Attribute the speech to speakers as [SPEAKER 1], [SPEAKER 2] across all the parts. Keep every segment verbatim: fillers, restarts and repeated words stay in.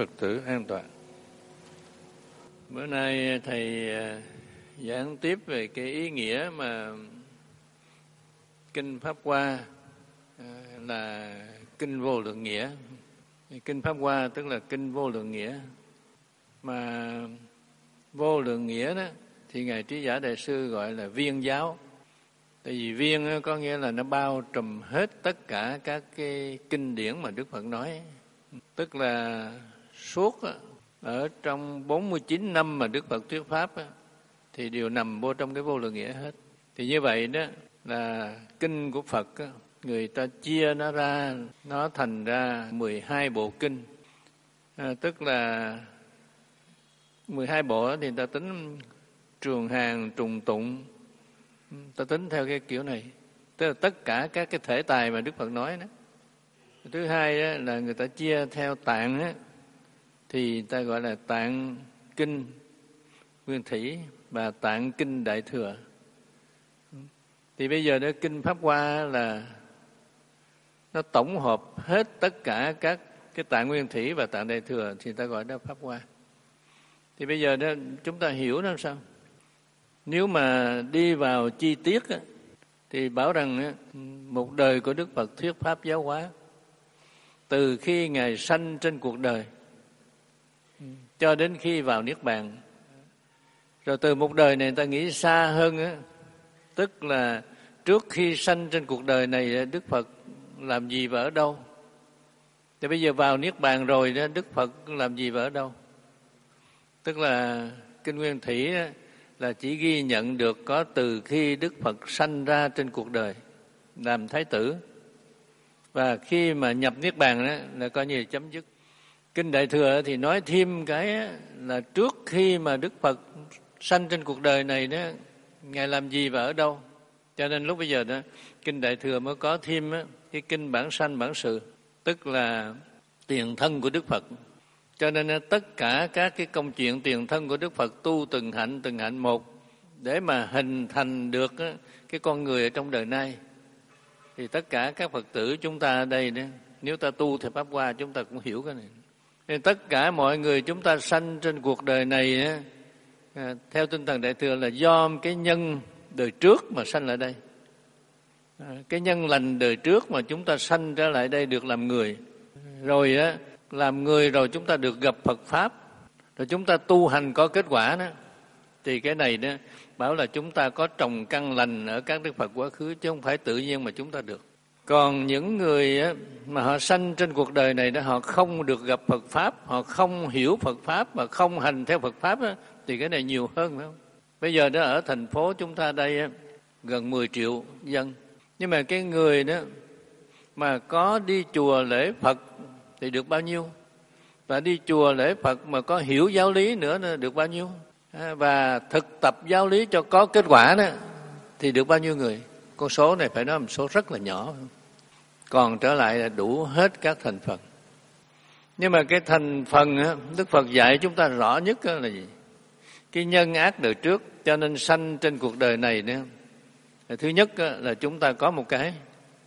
[SPEAKER 1] Phật tử an toàn. Bữa nay thầy giảng tiếp về cái ý nghĩa mà Kinh Pháp Hoa là Kinh Vô Lượng Nghĩa. Kinh Pháp Hoa tức là Kinh Vô Lượng Nghĩa. Mà Vô Lượng Nghĩa đó thì Ngài Trí Giả Đại Sư gọi là viên giáo. Tại vì viên có nghĩa là nó bao trùm hết tất cả các cái kinh điển mà Đức Phật nói. Tức là suốt ở trong bốn mươi chín năm mà Đức Phật thuyết Pháp thì đều nằm vô trong cái Vô Lượng Nghĩa hết. Thì như vậy đó là kinh của Phật, người ta chia nó ra, nó thành ra mười hai bộ kinh. À, tức là mười hai bộ thì người ta tính trường hàng, trùng tụng, ta tính theo cái kiểu này. Tức là tất cả các cái thể tài mà Đức Phật nói đó. Thứ hai đó, là người ta chia theo tạng đó, thì ta gọi là tạng kinh Nguyên Thủy và tạng kinh Đại Thừa. Thì bây giờ đó kinh Pháp Hoa là nó tổng hợp hết tất cả các cái tạng Nguyên Thủy và tạng Đại Thừa thì ta gọi đó Pháp Hoa. Thì bây giờ đó chúng ta hiểu nó sao? Nếu mà đi vào chi tiết á, thì bảo rằng á, một đời của Đức Phật thuyết Pháp giáo hóa từ khi Ngài sanh trên cuộc đời cho đến khi vào Niết Bàn. Rồi từ một đời này ta nghĩ xa hơn á, tức là trước khi sanh trên cuộc đời này Đức Phật làm gì và ở đâu? Thì bây giờ vào Niết Bàn rồi đó, Đức Phật làm gì và ở đâu? Tức là Kinh Nguyên Thủy đó, là chỉ ghi nhận được có từ khi Đức Phật sanh ra trên cuộc đời làm Thái tử. Và khi mà nhập Niết Bàn đó, là coi như là chấm dứt. Kinh Đại Thừa thì nói thêm cái là trước khi mà Đức Phật sanh trên cuộc đời này đó, Ngài làm gì và ở đâu? Cho nên lúc bây giờ đó, Kinh Đại Thừa mới có thêm đó, cái Kinh Bản Sanh Bản Sự, tức là tiền thân của Đức Phật. Cho nên tất cả các cái công chuyện tiền thân của Đức Phật tu từng hạnh từng hạnh một để mà hình thành được cái con người ở trong đời nay. Thì tất cả các Phật tử chúng ta ở đây đó, nếu ta tu theo Pháp Hoa chúng ta cũng hiểu cái này. Nên tất cả mọi người chúng ta sanh trên cuộc đời này á, theo tinh thần Đại Thừa là do cái nhân đời trước mà sanh lại đây. Cái nhân lành đời trước mà chúng ta sanh trở lại đây được làm người. Rồi á, làm người rồi chúng ta được gặp Phật Pháp. Rồi chúng ta tu hành có kết quả đó. Thì cái này đó bảo là chúng ta có trồng căn lành ở các Đức Phật quá khứ, chứ không phải tự nhiên mà chúng ta được. Còn những người á, mà họ sanh trên cuộc đời này đó, họ không được gặp Phật Pháp, họ không hiểu Phật Pháp và không hành theo Phật Pháp đó, thì cái này nhiều hơn phải không? Bây giờ đó ở thành phố chúng ta đây á, gần mười triệu dân. Nhưng mà cái người đó mà có đi chùa lễ Phật thì được bao nhiêu? Và đi chùa lễ Phật mà có hiểu giáo lý nữa được bao nhiêu? Và thực tập giáo lý cho có kết quả đó thì được bao nhiêu người? Con số này phải nói một số rất là nhỏ. Còn trở lại là đủ hết các thành phần. Nhưng mà cái thành phần á, Đức Phật dạy chúng ta rõ nhất là gì? Cái nhân ác đời trước cho nên sanh trên cuộc đời này nữa. Thứ nhất là chúng ta có một cái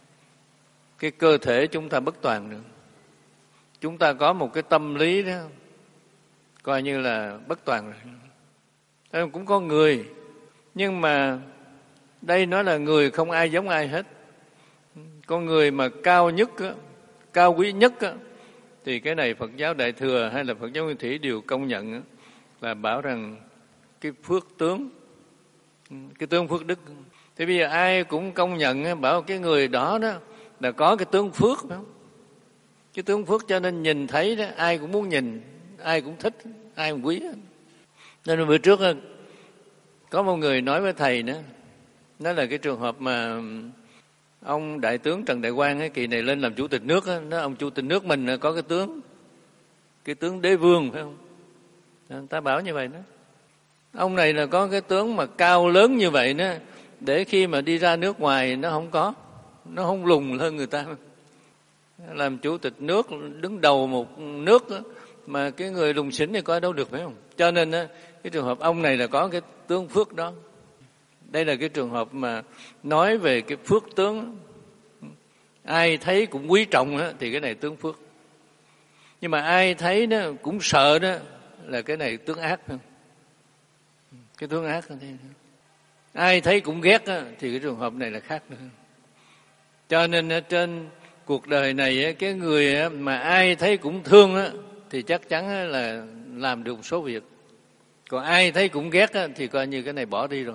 [SPEAKER 1] cái cơ thể chúng ta bất toàn nữa. Chúng ta có một cái tâm lý đó coi như là bất toàn rồi. Cũng có người, nhưng mà đây nói là người không ai giống ai hết. Con người mà cao nhất, cao quý nhất thì cái này Phật giáo Đại Thừa hay là Phật giáo Nguyên Thủy đều công nhận là bảo rằng cái phước tướng, cái tướng phước đức. Thì bây giờ ai cũng công nhận bảo cái người đó đó là có cái tướng phước, phải không? Cái tướng phước cho nên nhìn thấy đó, ai cũng muốn nhìn, ai cũng thích, ai cũng quý. Nên bữa trước có một người nói với thầy nữa, đó là cái trường hợp mà ông Đại tướng Trần Đại Quang ấy, kỳ này lên làm chủ tịch nước ấy, nói ông chủ tịch nước mình có cái tướng, cái tướng đế vương phải không? Người ta bảo như vậy đó. Ông này là có cái tướng mà cao lớn như vậy đó, để khi mà đi ra nước ngoài nó không có, nó không lùng hơn người ta. Làm chủ tịch nước đứng đầu một nước đó, mà cái người lùng xỉn thì coi đâu được phải không? Cho nên đó, cái trường hợp ông này là có cái tướng phước đó. Đây là cái trường hợp mà nói về cái phước tướng, ai thấy cũng quý trọng đó, thì cái này tướng phước. Nhưng mà ai thấy đó cũng sợ đó là cái này tướng ác thôi. Cái tướng ác thôi. Ai thấy cũng ghét đó, thì cái trường hợp này là khác nữa. Cho nên trên cuộc đời này cái người mà ai thấy cũng thương đó, thì chắc chắn là làm được một số việc. Còn ai thấy cũng ghét đó, thì coi như cái này bỏ đi rồi.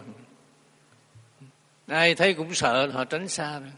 [SPEAKER 1] Ai thấy cũng sợ họ tránh xa rồi.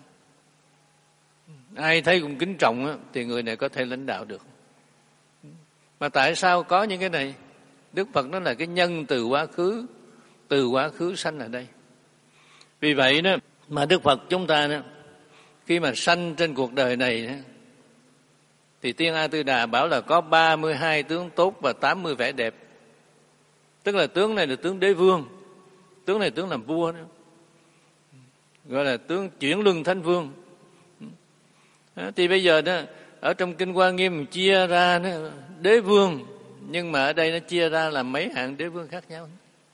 [SPEAKER 1] Ai thấy cũng kính trọng đó, thì người này có thể lãnh đạo được. Mà tại sao có những cái này? Đức Phật nói là cái nhân từ quá khứ, từ quá khứ sanh ở đây. Vì vậy đó mà Đức Phật chúng ta đó, khi mà sanh trên cuộc đời này đó, thì Tiên A Tư Đà bảo là có ba mươi hai tướng tốt và tám mươi vẻ đẹp. Tức là tướng này là tướng đế vương, tướng này tướng làm vua đó. Gọi là tướng chuyển luân thánh vương. Đó, thì bây giờ đó ở trong Kinh Hoa Nghiêm chia ra đó, đế vương, nhưng mà ở đây nó chia ra là mấy hạng đế vương khác nhau.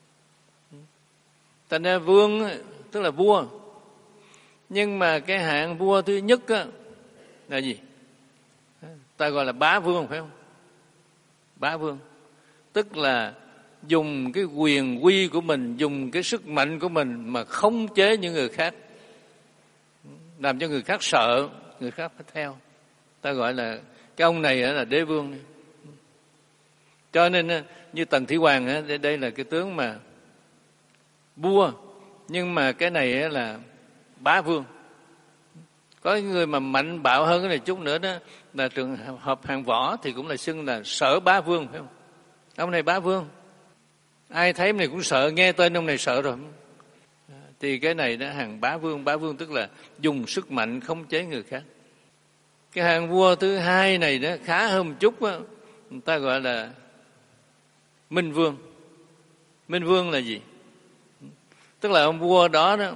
[SPEAKER 1] Thành ra vương tức là vua, nhưng mà cái hạng vua thứ nhất á, là gì? Ta gọi là bá vương, phải không? Bá vương tức là dùng cái quyền uy của mình, dùng cái sức mạnh của mình mà khống chế những người khác, làm cho người khác sợ, người khác phải theo. Ta gọi là cái ông này là đế vương. Cho nên như Tần Thủy Hoàng, đây là cái tướng mà vua, nhưng mà cái này là bá vương. Có người mà mạnh bạo hơn cái này chút nữa đó là trường hợp hàng võ thì cũng là xưng là Sở Bá Vương, phải không? Ông này bá vương, ai thấy ông này cũng sợ, nghe tên ông này sợ rồi. Thì cái này đó hàng bá vương, bá vương tức là dùng sức mạnh khống chế người khác. Cái hàng vua thứ hai này đó khá hơn một chút đó, người ta gọi là Minh Vương. Minh Vương là gì? Tức là ông vua đó đó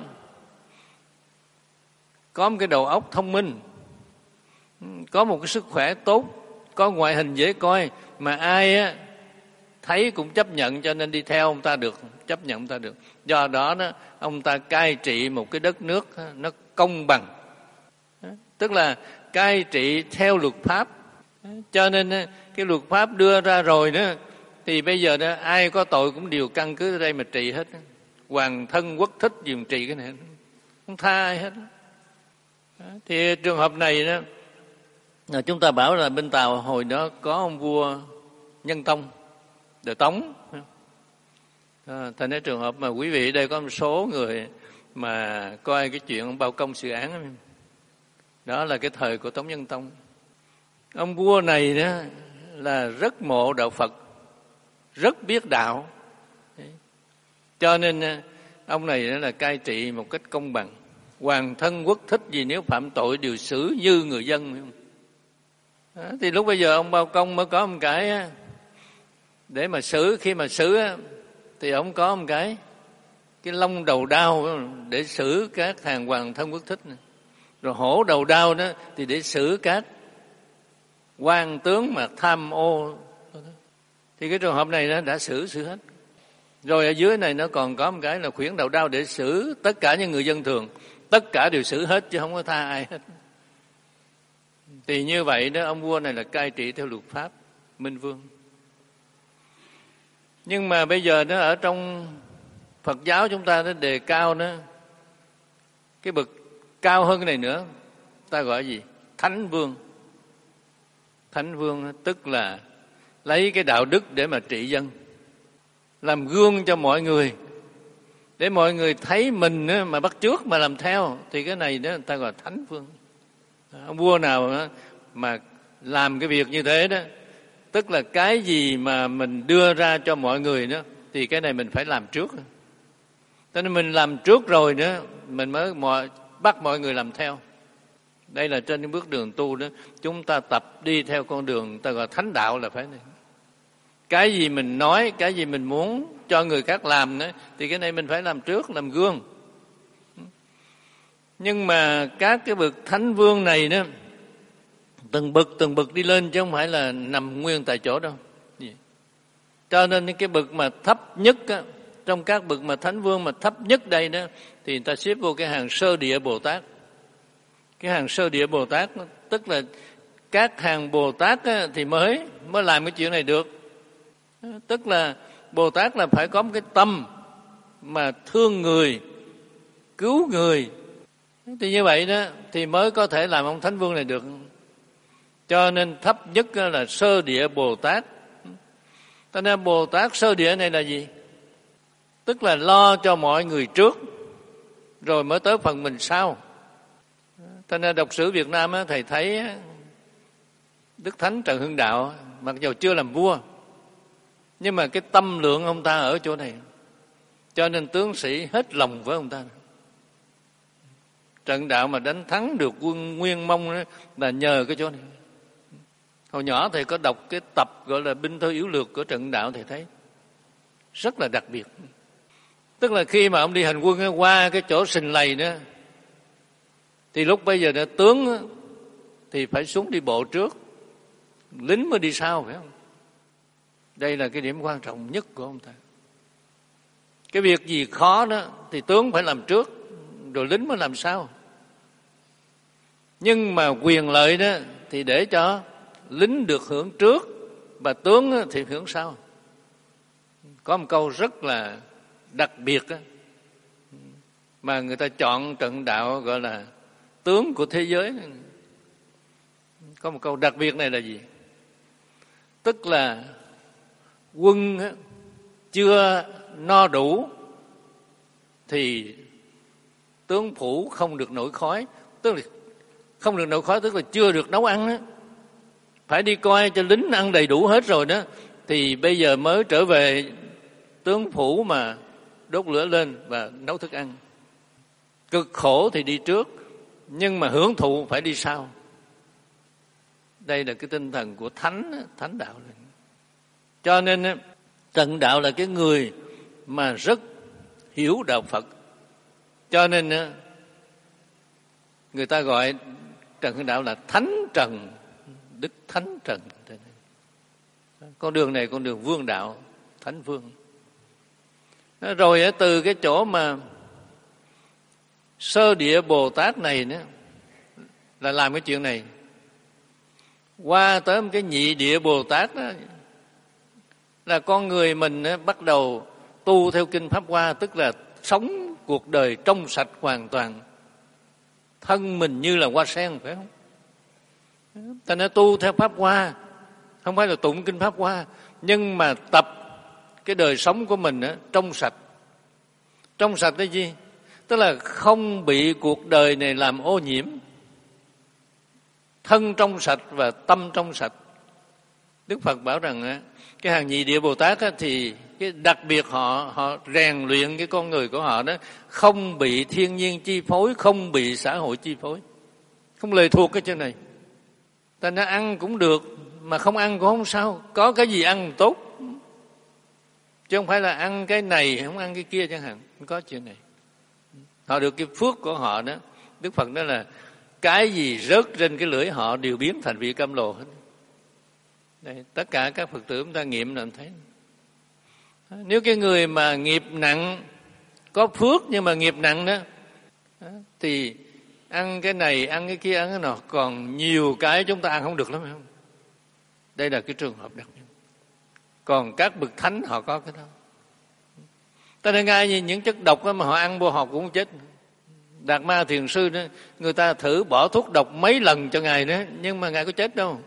[SPEAKER 1] có một cái đầu óc thông minh, có một cái sức khỏe tốt, có ngoại hình dễ coi, mà ai á thấy cũng chấp nhận, cho nên đi theo ông ta được, chấp nhận ông ta được. Do đó đó ông ta cai trị một cái đất nước nó công bằng, tức là cai trị theo luật pháp. Cho nên cái luật pháp đưa ra rồi đó thì bây giờ đó ai có tội cũng đều căn cứ ở đây mà trị hết. Hoàng thân quốc thích dùng trị cái này, không tha ai hết. Thì trường hợp này đó là chúng ta bảo là bên Tàu hồi đó có ông vua Nhân Tông, Đời Tống. À, thành ra trường hợp mà quý vị đây có một số người mà coi cái chuyện ông bao công sự án đó, đó là cái thời của Tống Nhân Tông. Ông vua này đó là rất mộ đạo Phật, rất biết đạo, cho nên ông này đó là cai trị một cách công bằng. Hoàng thân quốc thích gì nếu phạm tội đều xử như người dân. Đó, thì lúc bây giờ ông Bao Công mới có một cái để mà xử. Khi mà xử thì ông có một cái cái lông đầu đao để xử các hàng hoàng thân quốc thích này. Rồi hổ đầu đao đó thì để xử các quan tướng mà tham ô. Thì cái trường hợp này nó đã xử xử hết. Rồi ở dưới này nó còn có một cái là khuyển đầu đao để xử tất cả những người dân thường. Tất cả đều xử hết chứ không có tha ai hết. Thì như vậy đó, ông vua này là cai trị theo luật pháp, Minh Vương. Nhưng mà bây giờ nó ở trong Phật giáo chúng ta nó đề cao nó cái bậc cao hơn cái này nữa, ta gọi gì? Thánh Vương. Thánh Vương tức là lấy cái đạo đức để mà trị dân, làm gương cho mọi người, để mọi người thấy mình mà bắt chước mà làm theo. Thì cái này đó người ta gọi Thánh Vương. Ông vua nào mà làm cái việc như thế đó, tức là cái gì mà mình đưa ra cho mọi người đó thì cái này mình phải làm trước. Cho nên mình làm trước rồi nữa mình mới mọi, bắt mọi người làm theo. Đây là trên những bước đường tu đó, chúng ta tập đi theo con đường người ta gọi thánh đạo là phải này. Cái gì mình nói, cái gì mình muốn cho người khác làm đó, thì cái này mình phải làm trước, làm gương. Nhưng mà các cái bậc Thánh Vương này đó, từng bậc từng bậc đi lên chứ không phải là nằm nguyên tại chỗ đâu. Cho nên cái bậc mà thấp nhất á, trong các bậc mà Thánh Vương mà thấp nhất đây đó, thì người ta xếp vô cái hàng Sơ Địa Bồ Tát. Cái hàng Sơ Địa Bồ Tát tức là các hàng Bồ Tát á, thì mới mới làm cái chuyện này được. Tức là Bồ Tát là phải có một cái tâm mà thương người, cứu người. Thì như vậy đó thì mới có thể làm ông Thánh Vương này được. Cho nên thấp nhất là sơ địa Bồ Tát. Cho nên Bồ Tát sơ địa này là gì? Tức là lo cho mọi người trước, rồi mới tới phần mình sau. Cho nên đọc sử Việt Nam thầy thấy Đức Thánh Trần Hưng Đạo, mặc dù chưa làm vua, nhưng mà cái tâm lượng ông ta ở chỗ này, cho nên tướng sĩ hết lòng với ông ta. Trần Đạo mà đánh thắng được quân Nguyên Mông đó, là nhờ cái chỗ này. Hồi nhỏ thầy có đọc cái tập gọi là Binh Thơ Yếu Lược của Trần Đạo, thầy thấy rất là đặc biệt. Tức là khi mà ông đi hành quân qua cái chỗ Sình Lầy đó, thì lúc bây giờ đã tướng thì phải xuống đi bộ trước, lính mới đi sau, phải không? Đây là cái điểm quan trọng nhất của ông ta. Cái việc gì khó đó thì tướng phải làm trước, rồi lính mới làm sau. Nhưng mà quyền lợi đó thì để cho lính được hưởng trước và tướng thì hưởng sau. Có một câu rất là đặc biệt đó, mà người ta chọn Trần Đạo gọi là tướng của thế giới. Có một câu đặc biệt này là gì? Tức là quân chưa no đủ thì tướng phủ không được nổi khói. Tức là không được nổi khói, tức là chưa được nấu ăn đó. Phải đi coi cho lính ăn đầy đủ hết rồi đó, thì bây giờ mới trở về tướng phủ mà đốt lửa lên và nấu thức ăn. Cực khổ thì đi trước, nhưng mà hưởng thụ phải đi sau. Đây là cái tinh thần của thánh thánh đạo. Cho nên Trần Đạo là cái người mà rất hiểu đạo Phật. Cho nên người ta gọi Trần Hưng Đạo là Thánh Trần, Đức Thánh Trần. Con đường này con đường vương đạo, Thánh Vương. Rồi từ cái chỗ mà sơ địa Bồ Tát này nữa là làm cái chuyện này, qua tới một cái nhị địa Bồ Tát đó, là con người mình bắt đầu tu theo Kinh Pháp Hoa, tức là sống cuộc đời trong sạch hoàn toàn, thân mình như là hoa sen, phải không? Ta nói tu theo Pháp Hoa, không phải là tụng Kinh Pháp Hoa, nhưng mà tập cái đời sống của mình trong sạch. Trong sạch là gì? Tức là không bị cuộc đời này làm ô nhiễm. Thân trong sạch và tâm trong sạch. Đức Phật bảo rằng cái hàng nhị địa Bồ Tát thì cái đặc biệt họ họ rèn luyện cái con người của họ đó không bị thiên nhiên chi phối, không bị xã hội chi phối, không lệ thuộc cái chân này. Ta nói ăn cũng được, mà không ăn cũng không sao, có cái gì ăn tốt, chứ không phải là ăn cái này không ăn cái kia chẳng hạn. Không có chuyện này. Họ được cái phước của họ đó. Đức Phật nói là cái gì rớt trên cái lưỡi họ đều biến thành vị cam lồ hết. Đây, tất cả các Phật tử chúng ta nghiệm là thấy. Nếu cái người mà nghiệp nặng, có phước nhưng mà nghiệp nặng đó, thì ăn cái này, ăn cái kia, ăn cái nọ, còn nhiều cái chúng ta ăn không được lắm, phải không? Đây là cái trường hợp đặc biệt. Còn các bậc thánh họ có cái đó. Ta nên ngay như những chất độc đó mà họ ăn vô họ cũng không chết. Đạt Ma Thiền Sư đó, người ta thử bỏ thuốc độc mấy lần cho Ngài đó, nhưng mà Ngài có chết đâu.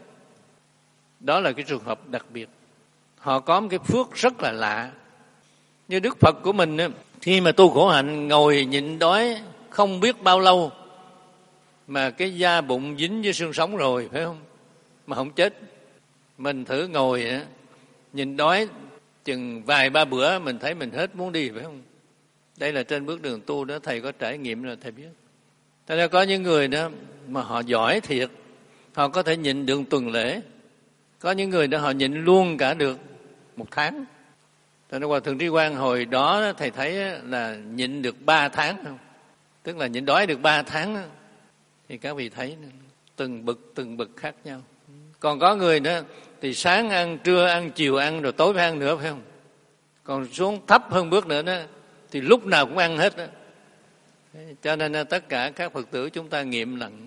[SPEAKER 1] Đó là cái trường hợp đặc biệt. Họ có một cái phước rất là lạ. Như Đức Phật của mình, khi mà tu khổ hạnh, ngồi nhịn đói không biết bao lâu, mà cái da bụng dính với xương sống rồi, phải không? Mà không chết. Mình thử ngồi nhịn đói chừng vài ba bữa, mình thấy mình hết muốn đi, phải không? Đây là trên bước đường tu đó, thầy có trải nghiệm rồi thầy biết. Thật ra có những người đó mà họ giỏi thiệt, họ có thể nhịn được tuần lễ. Có những người đó họ nhịn luôn cả được một tháng. Thật ra Hòa Thượng Trí Quang hồi đó thầy thấy là nhịn được ba tháng không? Tức là nhịn đói được ba tháng đó. Thì các vị thấy từng bậc từng bậc khác nhau. Còn có người đó thì sáng ăn, trưa ăn, chiều ăn, rồi tối phải ăn nữa, phải không? Còn xuống thấp hơn bước nữa đó thì lúc nào cũng ăn hết đó. Cho nên tất cả các Phật tử chúng ta nghiệm rằng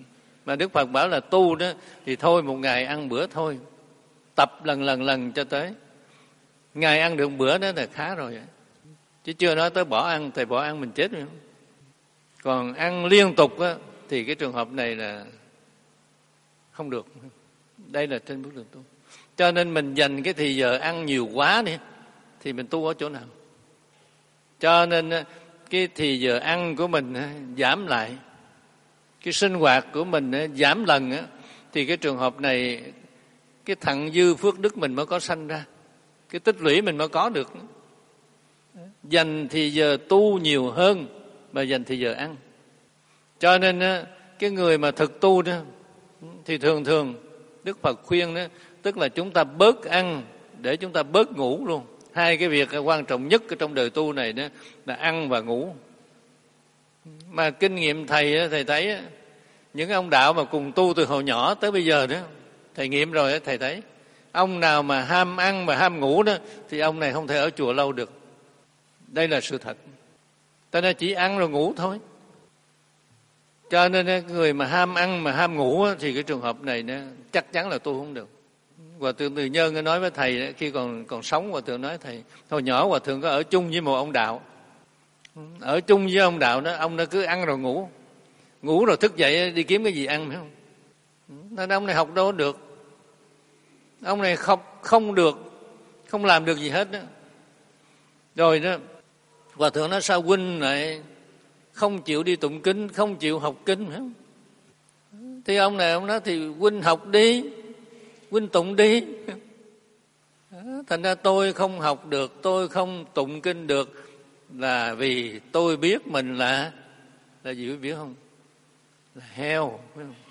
[SPEAKER 1] Mà Đức Phật bảo là tu đó thì thôi một ngày ăn bữa thôi, tập lần lần lần cho tới ngày ăn được bữa đó là khá rồi, chứ chưa nói tới bỏ ăn. Thầy bỏ ăn mình chết rồi. Còn ăn liên tục á, thì cái trường hợp này là không được. Đây là trên bước đường tu. Cho nên mình dành cái thì giờ ăn nhiều quá đi thì mình tu ở chỗ nào? Cho nên cái thì giờ ăn của mình giảm lại, cái sinh hoạt của mình giảm lần á, thì cái trường hợp này cái thặng dư phước đức mình mới có sanh ra, cái tích lũy mình mới có được. Dành thì giờ tu nhiều hơn mà dành thì giờ ăn. Cho nên cái người mà thực tu đó thì thường thường Đức Phật khuyên đó, tức là chúng ta bớt ăn để chúng ta bớt ngủ luôn. Hai cái việc quan trọng nhất trong đời tu này đó là ăn và ngủ. Mà kinh nghiệm thầy, thầy thấy những ông đạo mà cùng tu từ hồi nhỏ tới bây giờ đó, thầy nghiệm rồi, thầy thấy ông nào mà ham ăn và ham ngủ đó thì ông này không thể ở chùa lâu được. Đây là sự thật. Ta nên chỉ ăn rồi ngủ thôi. Cho nên người mà ham ăn mà ham ngủ thì cái trường hợp này chắc chắn là tu không được. Hòa thượng Từ Nhân nói với thầy khi còn còn sống, Hòa thượng nói thầy hồi nhỏ Hòa thượng có ở chung với một ông đạo. Ở chung với ông đạo đó, ông nó cứ ăn rồi ngủ, ngủ rồi thức dậy đi kiếm cái gì ăn, phải không? Nên ông này học đâu được, ông này học không được, không làm được gì hết đó. Rồi đó, Hòa thượng nói sao huynh lại không chịu đi tụng kinh, không chịu học kinh hả? Thì ông này ông nói thì huynh học đi, huynh tụng đi. Thành ra tôi không học được, tôi không tụng kinh được là vì tôi biết mình là là gì quý biết không? Là heo, phải không?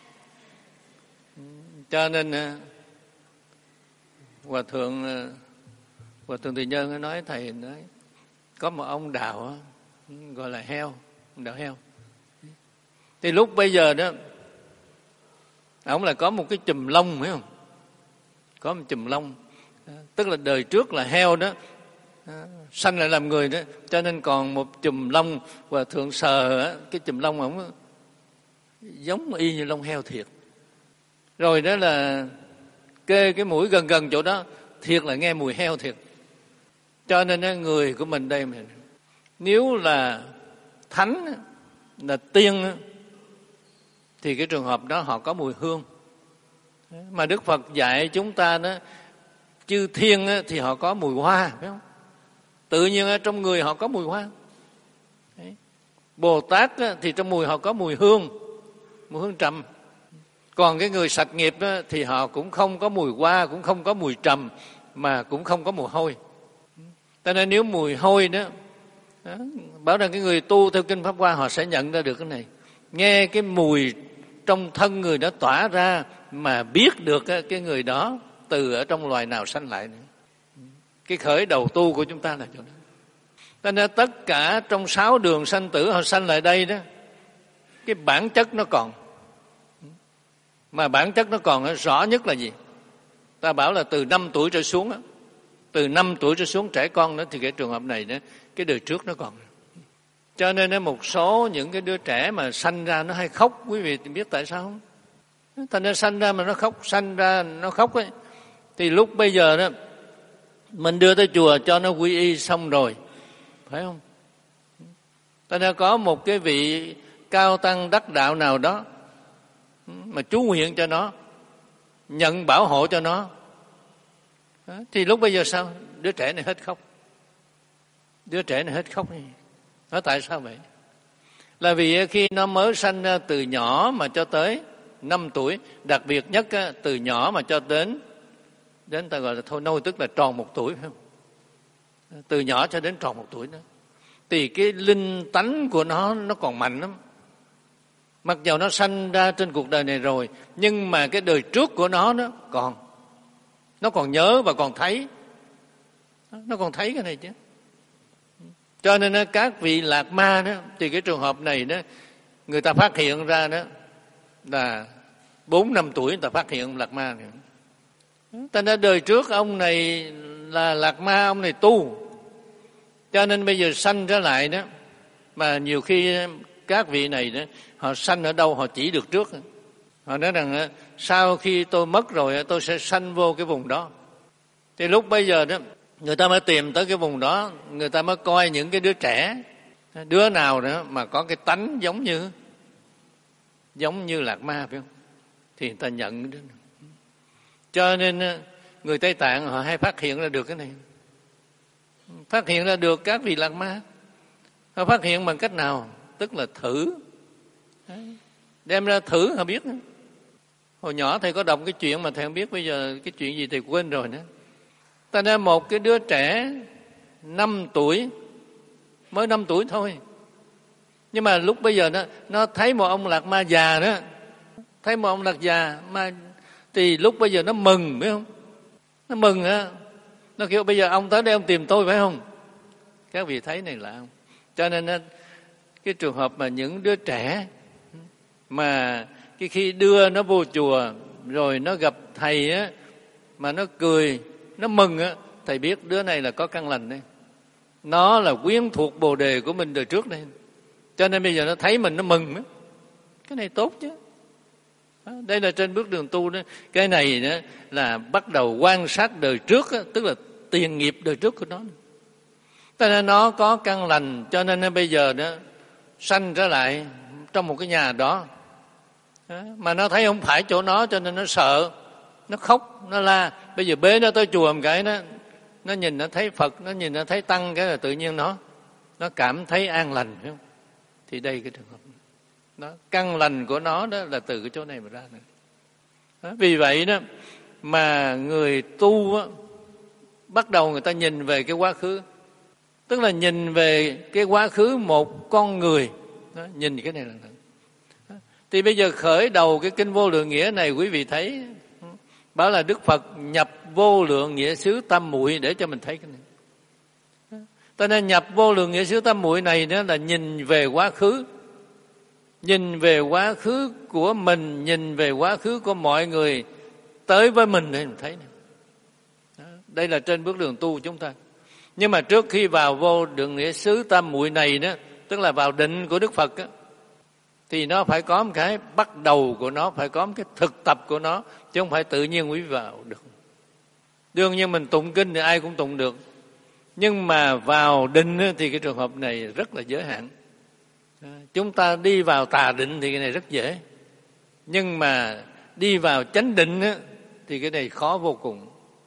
[SPEAKER 1] Cho nên Hòa thượng Hòa thượng Từ Nhân nói thầy nói có một ông đạo gọi là heo, ông đạo heo. Thì lúc bây giờ đó ông là có một cái chùm lông, phải không? Có một chùm lông, tức là đời trước là heo đó, sanh lại làm người đó, cho nên còn một chùm lông. Hòa thượng sờ cái chùm lông ổng giống y như lông heo thiệt. Rồi đó là kê cái mũi gần gần chỗ đó, thiệt là nghe mùi heo thiệt. Cho nên người của mình đây, mình nếu là thánh, là tiên, thì cái trường hợp đó họ có mùi hương. Mà Đức Phật dạy chúng ta đó, chư thiên thì họ có mùi hoa, phải không? Tự nhiên ở trong người họ có mùi hoa. Đấy. Bồ Tát thì trong mùi họ có mùi hương, mùi hương trầm. Còn cái người sạch nghiệp thì họ cũng không có mùi hoa, cũng không có mùi trầm, mà cũng không có mùi hôi. Cho nên nếu mùi hôi đó, đó bảo rằng cái người tu theo kinh Pháp Hoa họ sẽ nhận ra được cái này. Nghe cái mùi trong thân người đó tỏa ra mà biết được cái người đó từ ở trong loài nào sanh lại nữa. Cái khởi đầu tu của chúng ta là chỗ đó. Cho nên tất cả trong sáu đường sanh tử họ sanh lại đây đó, cái bản chất nó còn. Mà bản chất nó còn rõ nhất là gì? Ta bảo là từ năm tuổi trở xuống đó. Từ năm tuổi trở xuống trẻ con đó, thì cái trường hợp này đó, cái đời trước nó còn. Cho nên một số những cái đứa trẻ mà sanh ra nó hay khóc, quý vị biết tại sao không? Thành ra sanh ra mà nó khóc, sanh ra nó khóc ấy. Thì lúc bây giờ đó mình đưa tới chùa cho nó quy y xong rồi, phải không? Thành ra có một cái vị cao tăng đắc đạo nào đó mà chú nguyện cho nó, nhận bảo hộ cho nó, thì lúc bây giờ sao? Đứa trẻ này hết khóc. Đứa trẻ này hết khóc. Nói tại sao vậy? Là vì khi nó mới sanh ra từ nhỏ mà cho tới năm tuổi, đặc biệt nhất từ nhỏ mà cho đến đến ta gọi là thôi nôi, tức là tròn một tuổi, phải không? Từ nhỏ cho đến tròn một tuổi đó, thì cái linh tánh của nó nó còn mạnh lắm. Mặc dầu nó sanh ra trên cuộc đời này rồi, nhưng mà cái đời trước của nó đó còn, nó còn nhớ và còn thấy, nó còn thấy cái này chứ. Cho nên các vị lạc ma đó, thì cái trường hợp này đó, người ta phát hiện ra đó là bốn năm tuổi người ta phát hiện lạc ma này. Cho nên đời trước ông này là lạc ma, ông này tu, cho nên bây giờ sanh trở lại đó. Mà nhiều khi các vị này đó, họ sanh ở đâu họ chỉ được trước. Họ nói rằng sau khi tôi mất rồi tôi sẽ sanh vô cái vùng đó. Thì lúc bây giờ đó người ta mới tìm tới cái vùng đó, người ta mới coi những cái đứa trẻ, đứa nào nữa mà có cái tánh giống như giống như Lạc Ma, phải không? Thì người ta nhận đó. Cho nên người Tây Tạng họ hay phát hiện ra được cái này, phát hiện ra được các vị Lạc Ma. Họ phát hiện bằng cách nào? Tức là thử, đem ra thử họ biết. Hồi nhỏ thầy có đọc cái chuyện mà thầy không biết bây giờ cái chuyện gì thầy quên rồi nữa. Ta nói một cái đứa trẻ năm tuổi, mới năm tuổi thôi, nhưng mà lúc bây giờ nó nó thấy một ông Lạc Ma già đó, thấy một ông Lạc già mà thì lúc bây giờ nó mừng, biết không? Nó mừng á, nó kêu bây giờ ông tới đây ông tìm tôi, phải không? Các vị thấy này là không? Cho nên cái trường hợp mà những đứa trẻ mà cái khi đưa nó vô chùa rồi nó gặp thầy á, mà nó cười, nó mừng á, thầy biết đứa này là có căn lành đây. Nó là quyến thuộc Bồ Đề của mình đời trước đây. Cho nên bây giờ nó thấy mình nó mừng á. Cái này tốt chứ. Đây là trên bước đường tu đó. Cái này đó là bắt đầu quan sát đời trước á, tức là tiền nghiệp đời trước của nó. Cho nên nó có căn lành, cho nên nó bây giờ đó sanh trở lại trong một cái nhà đó. Mà nó thấy không phải chỗ nó, cho nên nó sợ, nó khóc, nó la. Bây giờ bế nó tới chùa một cái, nó nó nhìn nó thấy Phật, nó nhìn nó thấy Tăng, cái là tự nhiên nó nó cảm thấy an lành, phải không? Thì đây cái trường hợp đó, căn lành của nó đó là từ cái chỗ này mà ra nữa. Đó, vì vậy đó mà người tu á, bắt đầu người ta nhìn về cái quá khứ, tức là nhìn về cái quá khứ một con người đó, nhìn cái này là đó. Thì bây giờ khởi đầu cái kinh Vô Lượng Nghĩa này, quý vị thấy bảo là Đức Phật nhập vô lượng nghĩa xứ tam muội để cho mình thấy cái này. Cho nên nhập vô lượng nghĩa xứ tam muội này đó là nhìn về quá khứ, nhìn về quá khứ của mình, nhìn về quá khứ của mọi người tới với mình để mình thấy này. Đó, đây là trên bước đường tu của chúng ta. Nhưng mà trước khi vào vô lượng nghĩa xứ tam muội này đó, tức là vào định của Đức Phật đó, thì nó phải có một cái bắt đầu của nó, phải có một cái thực tập của nó, chứ không phải tự nhiên quý vị vào được. Đương nhiên mình tụng kinh thì ai cũng tụng được, nhưng mà vào định thì cái trường hợp này rất là giới hạn. Chúng ta đi vào tà định thì cái này rất dễ, nhưng mà đi vào chánh định thì cái này khó vô cùng.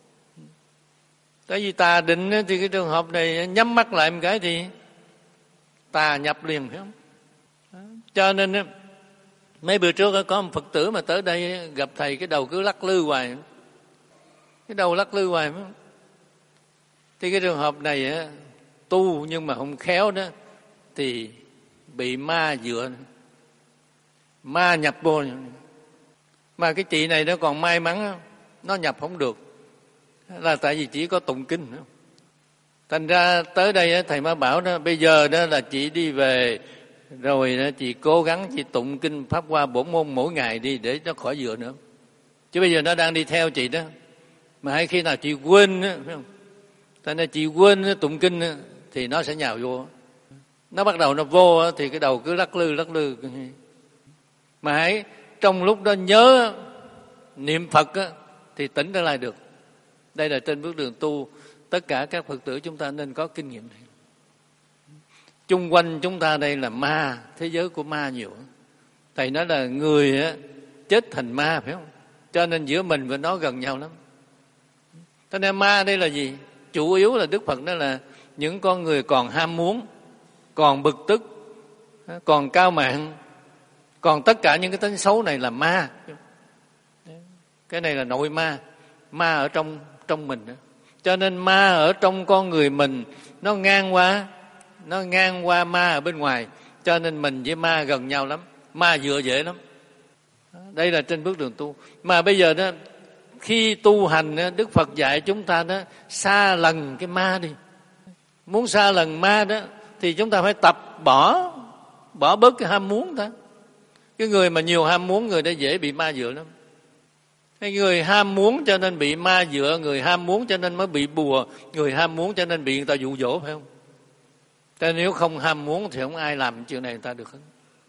[SPEAKER 1] Tại vì tà định thì cái trường hợp này nhắm mắt lại một cái thì tà nhập liền, phải không? Cho nên mấy bữa trước có một Phật tử mà tới đây gặp thầy, cái đầu cứ lắc lư hoài, cái đầu lắc lư hoài. Thì cái trường hợp này tu nhưng mà không khéo đó thì bị ma dựa, ma nhập vô. Mà cái chị này nó còn may mắn, nó nhập không được, là tại vì chỉ có tụng kinh nữa. Thành ra tới đây thầy mới bảo đó, bây giờ đó là chị đi về rồi đó, chị cố gắng chị tụng kinh Pháp Hoa bổn môn mỗi ngày đi để nó khỏi dựa nữa. Chứ bây giờ nó đang đi theo chị đó, mà hay khi nào chị quên đó, phải không? Thành ra chị quên đó, tụng kinh đó, thì nó sẽ nhào vô. Nó bắt đầu nó vô đó, thì cái đầu cứ lắc lư lắc lư. Mà hãy trong lúc đó nhớ niệm Phật đó, thì tỉnh trở lại được. Đây là trên bước đường tu, tất cả các Phật tử chúng ta nên có kinh nghiệm này. Chung quanh chúng ta đây là ma, thế giới của ma nhiều. Thầy nói là người á, chết thành ma, phải không? Cho nên giữa mình và nó gần nhau lắm. Cho nên ma đây là gì? Chủ yếu là Đức Phật nói là những con người còn ham muốn, còn bực tức, còn cao mạn, còn tất cả những cái tính xấu này là ma. Cái này là nội ma, ma ở trong trong mình đó. Cho nên ma ở trong con người mình nó ngang qua, nó ngang qua ma ở bên ngoài, cho nên mình với ma gần nhau lắm, ma dựa dễ lắm. Đây là trên bước đường tu. Mà bây giờ đó, khi tu hành Đức Phật dạy chúng ta đó xa lần cái ma đi. Muốn xa lần ma đó thì chúng ta phải tập bỏ bỏ bớt cái ham muốn ta. Cái người mà nhiều ham muốn, người đó dễ bị ma dựa lắm. Cái người ham muốn cho nên bị ma dựa, người ham muốn cho nên mới bị bùa, người ham muốn cho nên bị người ta dụ dỗ, phải không? Thế nếu không ham muốn thì không ai làm chuyện này người ta được hết.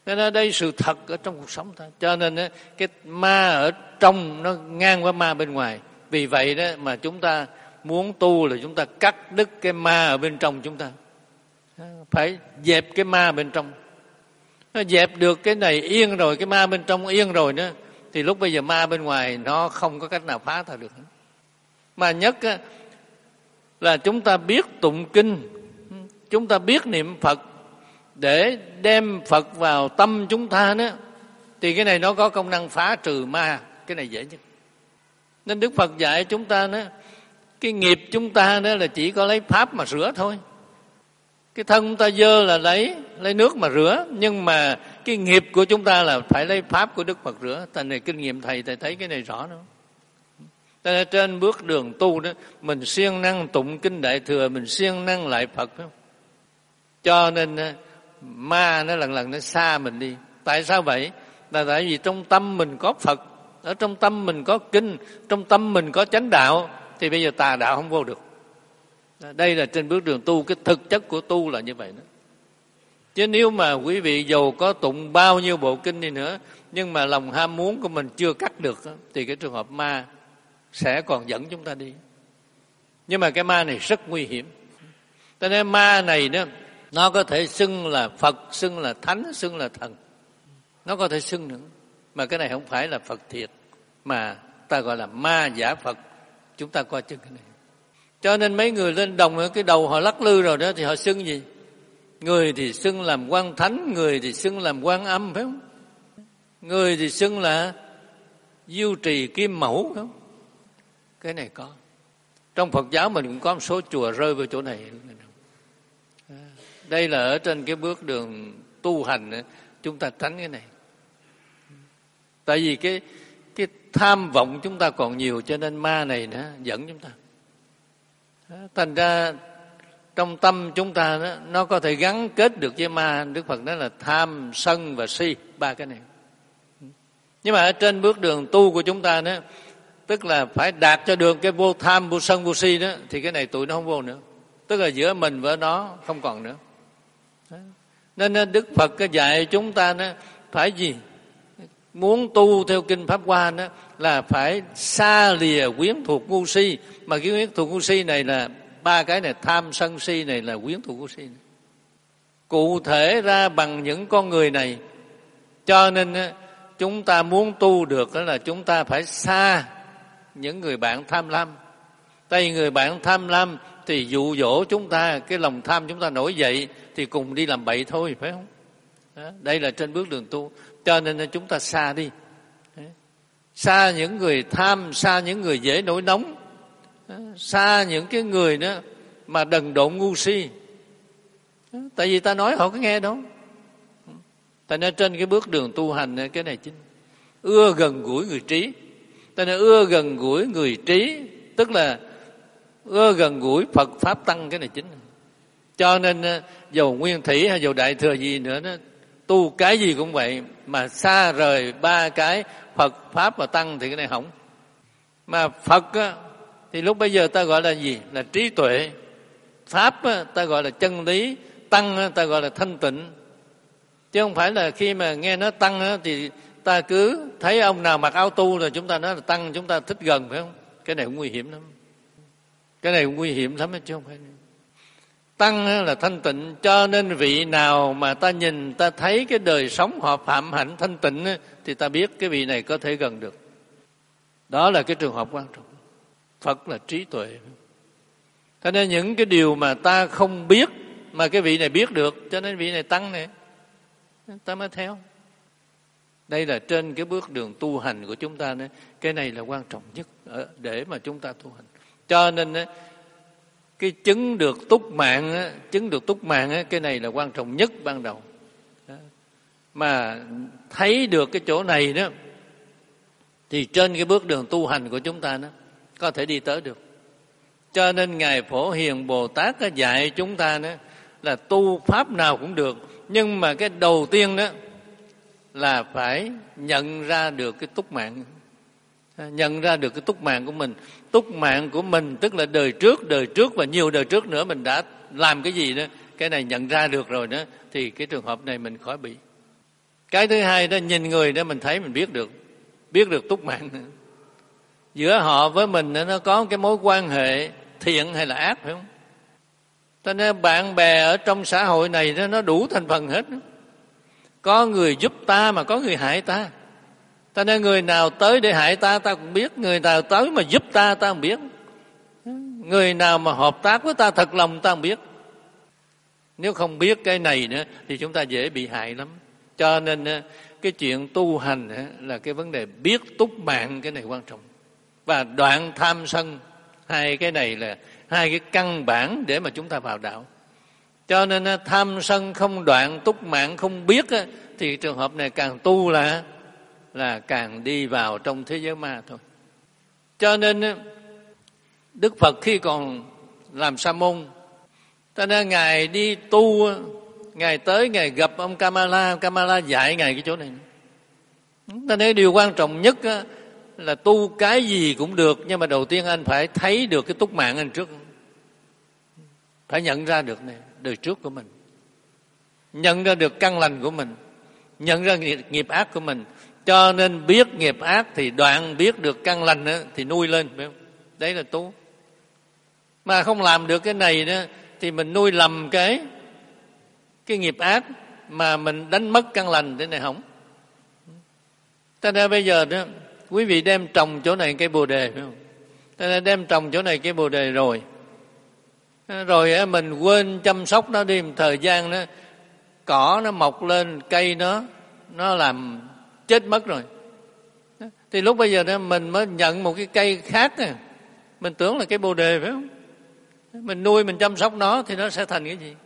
[SPEAKER 1] Nên ở đây sự thật ở trong cuộc sống ta. Cho nên cái ma ở trong nó ngang qua ma bên ngoài. Vì vậy đó mà chúng ta muốn tu là chúng ta cắt đứt cái ma ở bên trong chúng ta. Phải dẹp cái ma bên trong. Nó dẹp được cái này yên rồi, cái ma bên trong yên rồi nữa, thì lúc bây giờ ma bên ngoài nó không có cách nào phá ta được. Mà nhất á, là chúng ta biết tụng kinh, chúng ta biết niệm Phật để đem Phật vào tâm chúng ta đó, thì cái này nó có công năng phá trừ ma, cái này dễ nhất. Nên Đức Phật dạy chúng ta đó, cái nghiệp chúng ta đó là chỉ có lấy pháp mà rửa thôi. Cái thân chúng ta dơ là lấy lấy nước mà rửa, nhưng mà cái nghiệp của chúng ta là phải lấy pháp của Đức Phật rửa. Tại này kinh nghiệm thầy thầy thấy cái này rõ nữa. Tại nên trên bước đường tu đó, mình siêng năng tụng kinh Đại Thừa, mình siêng năng lại Phật, phải không? Cho nên ma nó lần lần nó xa mình đi. Tại sao vậy? Là tại vì trong tâm mình có Phật, ở trong tâm mình có kinh, trong tâm mình có chánh đạo, thì bây giờ tà đạo không vô được. Đây là trên bước đường tu, cái thực chất của tu là như vậy đó. Chứ nếu mà quý vị dầu có tụng bao nhiêu bộ kinh đi nữa, nhưng mà lòng ham muốn của mình chưa cắt được, thì cái trường hợp ma sẽ còn dẫn chúng ta đi. Nhưng mà cái ma này rất nguy hiểm. Cho nên ma này đó, nó có thể xưng là Phật, xưng là Thánh, xưng là Thần. Nó có thể xưng nữa. Mà cái này không phải là Phật thiệt, mà ta gọi là ma giả Phật. Chúng ta coi chừng cái này. Cho nên mấy người lên đồng cái đầu họ lắc lư rồi đó, thì họ xưng gì? Người thì xưng làm Quan Thánh, người thì xưng làm Quan Âm, phải không? Người thì xưng là Diêu Trì Kim Mẫu, phải không? Cái này có. Trong Phật giáo mình cũng có một số chùa rơi vào chỗ này. Đây là ở trên cái bước đường tu hành, chúng ta tránh cái này. Tại vì cái cái tham vọng chúng ta còn nhiều, cho nên ma này nó dẫn chúng ta. Thành ra trong tâm chúng ta đó, nó có thể gắn kết được với ma. Đức Phật nói là tham, sân và si, ba cái này. Nhưng mà ở trên bước đường tu của chúng ta đó, tức là phải đạt cho được cái vô tham, vô sân, vô si đó, thì cái này tụi nó không vô nữa. Tức là giữa mình với nó không còn nữa. Nên Đức Phật cái dạy chúng ta đó, phải gì? Muốn tu theo kinh Pháp Hoa đó, là phải xa lìa quyến thuộc ngu si. Mà cái quyến thuộc ngu si này là ba cái này, tham sân si này là quyến thuộc ngu si này. Cụ thể ra bằng những con người này. Cho nên chúng ta muốn tu được đó là chúng ta phải xa những người bạn tham lam. Tại vì người bạn tham lam thì dụ dỗ chúng ta, cái lòng tham chúng ta nổi dậy thì cùng đi làm bậy thôi, phải không? Đó, đây là trên bước đường tu. Cho nên chúng ta xa đi. Xa những người tham, xa những người dễ nổi nóng, xa những cái người đó mà đần độn ngu si. Tại vì ta nói họ có nghe đâu. Tại nên trên cái bước đường tu hành cái này chính. Ưa gần gũi người trí. Tại nên ưa gần gũi người trí, tức là ưa gần gũi Phật Pháp Tăng, cái này chính. Cho nên dầu Nguyên Thủy hay dầu Đại Thừa gì nữa đó, tu cái gì cũng vậy, mà xa rời ba cái Phật, Pháp và Tăng thì cái này hỏng. Mà Phật á, thì lúc bây giờ ta gọi là gì? Là trí tuệ. Pháp á, ta gọi là chân lý. Tăng á, ta gọi là thanh tịnh. Chứ không phải là khi mà nghe nó Tăng á, thì ta cứ thấy ông nào mặc áo tu là chúng ta nói là Tăng, chúng ta thích gần, phải không? Cái này cũng nguy hiểm lắm. Cái này cũng nguy hiểm lắm chứ không phải. Tăng là thanh tịnh, cho nên vị nào mà ta nhìn, ta thấy cái đời sống họ phạm hạnh thanh tịnh thì ta biết cái vị này có thể gần được. Đó là cái trường hợp quan trọng. Phật là trí tuệ. Cho nên những cái điều mà ta không biết mà cái vị này biết được, cho nên vị này Tăng này, ta mới theo. Đây là trên cái bước đường tu hành của chúng ta, cái này là quan trọng nhất để mà chúng ta tu hành. Cho nên cái chứng được túc mạng, chứng được túc mạng, cái này là quan trọng nhất ban đầu. Mà thấy được cái chỗ này đó, thì trên cái bước đường tu hành của chúng ta đó, có thể đi tới được. Cho nên Ngài Phổ Hiền Bồ Tát dạy chúng ta đó, là tu pháp nào cũng được, nhưng mà cái đầu tiên đó là phải nhận ra được cái túc mạng. Nhận ra được cái túc mạng của mình. Túc mạng của mình tức là đời trước, đời trước và nhiều đời trước nữa mình đã làm cái gì đó. Cái này nhận ra được rồi đó, thì cái trường hợp này mình khỏi bị. Cái thứ hai đó, nhìn người đó mình thấy mình biết được, biết được túc mạng nữa. Giữa họ với mình nó có cái mối quan hệ thiện hay là ác, phải không? Cho nên bạn bè ở trong xã hội này nó đủ thành phần hết. Có người giúp ta mà có người hại ta. Cho nên người nào tới để hại ta ta cũng biết, người nào tới mà giúp ta ta cũng biết, người nào mà hợp tác với ta thật lòng ta cũng biết. Nếu không biết cái này nữa thì chúng ta dễ bị hại lắm. Cho nên cái chuyện tu hành là cái vấn đề biết túc mạng, cái này quan trọng. Và đoạn tham sân, hai cái này là hai cái căn bản để mà chúng ta vào đạo. Cho nên tham sân không đoạn, túc mạng không biết, thì trường hợp này càng tu là là càng đi vào trong thế giới ma thôi. Cho nên Đức Phật khi còn làm sa môn, cho nên Ngài đi tu, Ngài tới Ngài gặp ông Kamala, Kamala dạy Ngài cái chỗ này. Cho nên điều quan trọng nhất là tu cái gì cũng được, nhưng mà đầu tiên anh phải thấy được cái túc mạng anh trước. Phải nhận ra được này, đời trước của mình, nhận ra được căn lành của mình, nhận ra nghiệp, nghiệp ác của mình. Cho nên biết nghiệp ác thì đoạn, biết được căn lành đó, thì nuôi lên, phải không? Đấy là tu. Mà không làm được cái này đó thì mình nuôi lầm cái cái nghiệp ác mà mình đánh mất căn lành, thế này hỏng. Cho nên bây giờ đó quý vị đem trồng chỗ này cây bồ đề, phải không? Cho nên đem trồng chỗ này cây bồ đề rồi rồi mình quên chăm sóc nó đi một thời gian, đó cỏ nó mọc lên, cây nó nó làm chết mất rồi. Thì lúc bây giờ đó mình mới nhận một cái cây khác, mình tưởng là cây bồ đề, phải không? Mình nuôi, mình chăm sóc nó thì nó sẽ thành cái gì?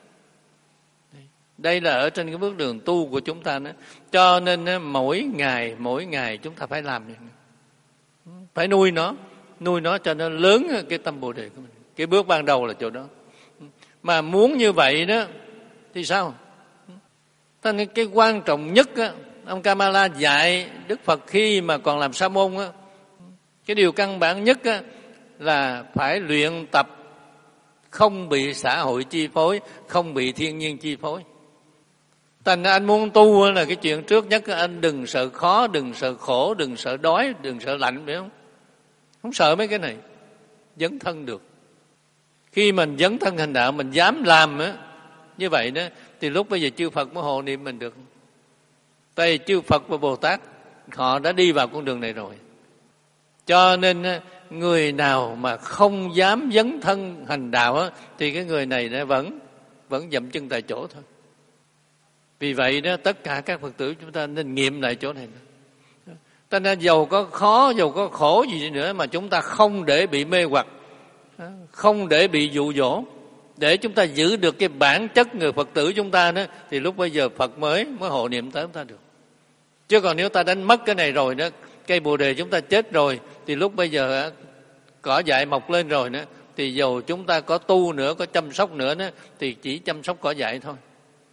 [SPEAKER 1] Đây là ở trên cái bước đường tu của chúng ta đó. Cho nên mỗi ngày mỗi ngày chúng ta phải làm, phải nuôi nó, nuôi nó cho nó lớn cái tâm bồ đề của mình. Cái bước ban đầu là chỗ đó. Mà muốn như vậy đó thì sao? Cho nên cái quan trọng nhất á, ông Kamala dạy Đức Phật khi mà còn làm sa môn á, cái điều căn bản nhất á, là phải luyện tập không bị xã hội chi phối, không bị thiên nhiên chi phối. Thành anh muốn tu là cái chuyện trước nhất, anh đừng sợ khó, đừng sợ khổ, đừng sợ đói, đừng sợ lạnh, phải không? Không sợ mấy cái này, dấn thân được. Khi mình dấn thân hành đạo, mình dám làm á, như vậy đó, thì lúc bây giờ chư Phật mới hộ niệm mình được. Tại vì chư Phật và Bồ Tát họ đã đi vào con đường này rồi. Cho nên người nào mà không dám dấn thân hành đạo á, thì cái người này nó vẫn vẫn dậm chân tại chỗ thôi. Vì vậy đó, tất cả các Phật tử chúng ta nên nghiệm lại chỗ này. Ta nên dầu có khó, dầu có khổ gì nữa mà chúng ta không để bị mê hoặc, không để bị dụ dỗ, để chúng ta giữ được cái bản chất người Phật tử chúng ta đó, thì lúc bây giờ Phật mới mới hộ niệm tới chúng ta được. Chứ còn nếu ta đánh mất cái này rồi đó, cây bồ đề chúng ta chết rồi, thì lúc bây giờ cỏ dại mọc lên rồi nữa, thì dầu chúng ta có tu nữa, có chăm sóc nữa đó, thì chỉ chăm sóc cỏ dại thôi.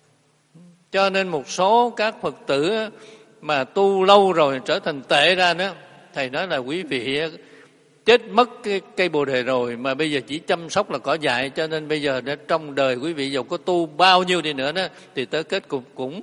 [SPEAKER 1] Cho nên một số các Phật tử mà tu lâu rồi trở thành tệ ra đó, thầy nói là quý vị chết mất cái cây bồ đề rồi mà bây giờ chỉ chăm sóc là cỏ dại. Cho nên bây giờ đó, trong đời quý vị dầu có tu bao nhiêu đi nữa đó, thì tới kết cục cũng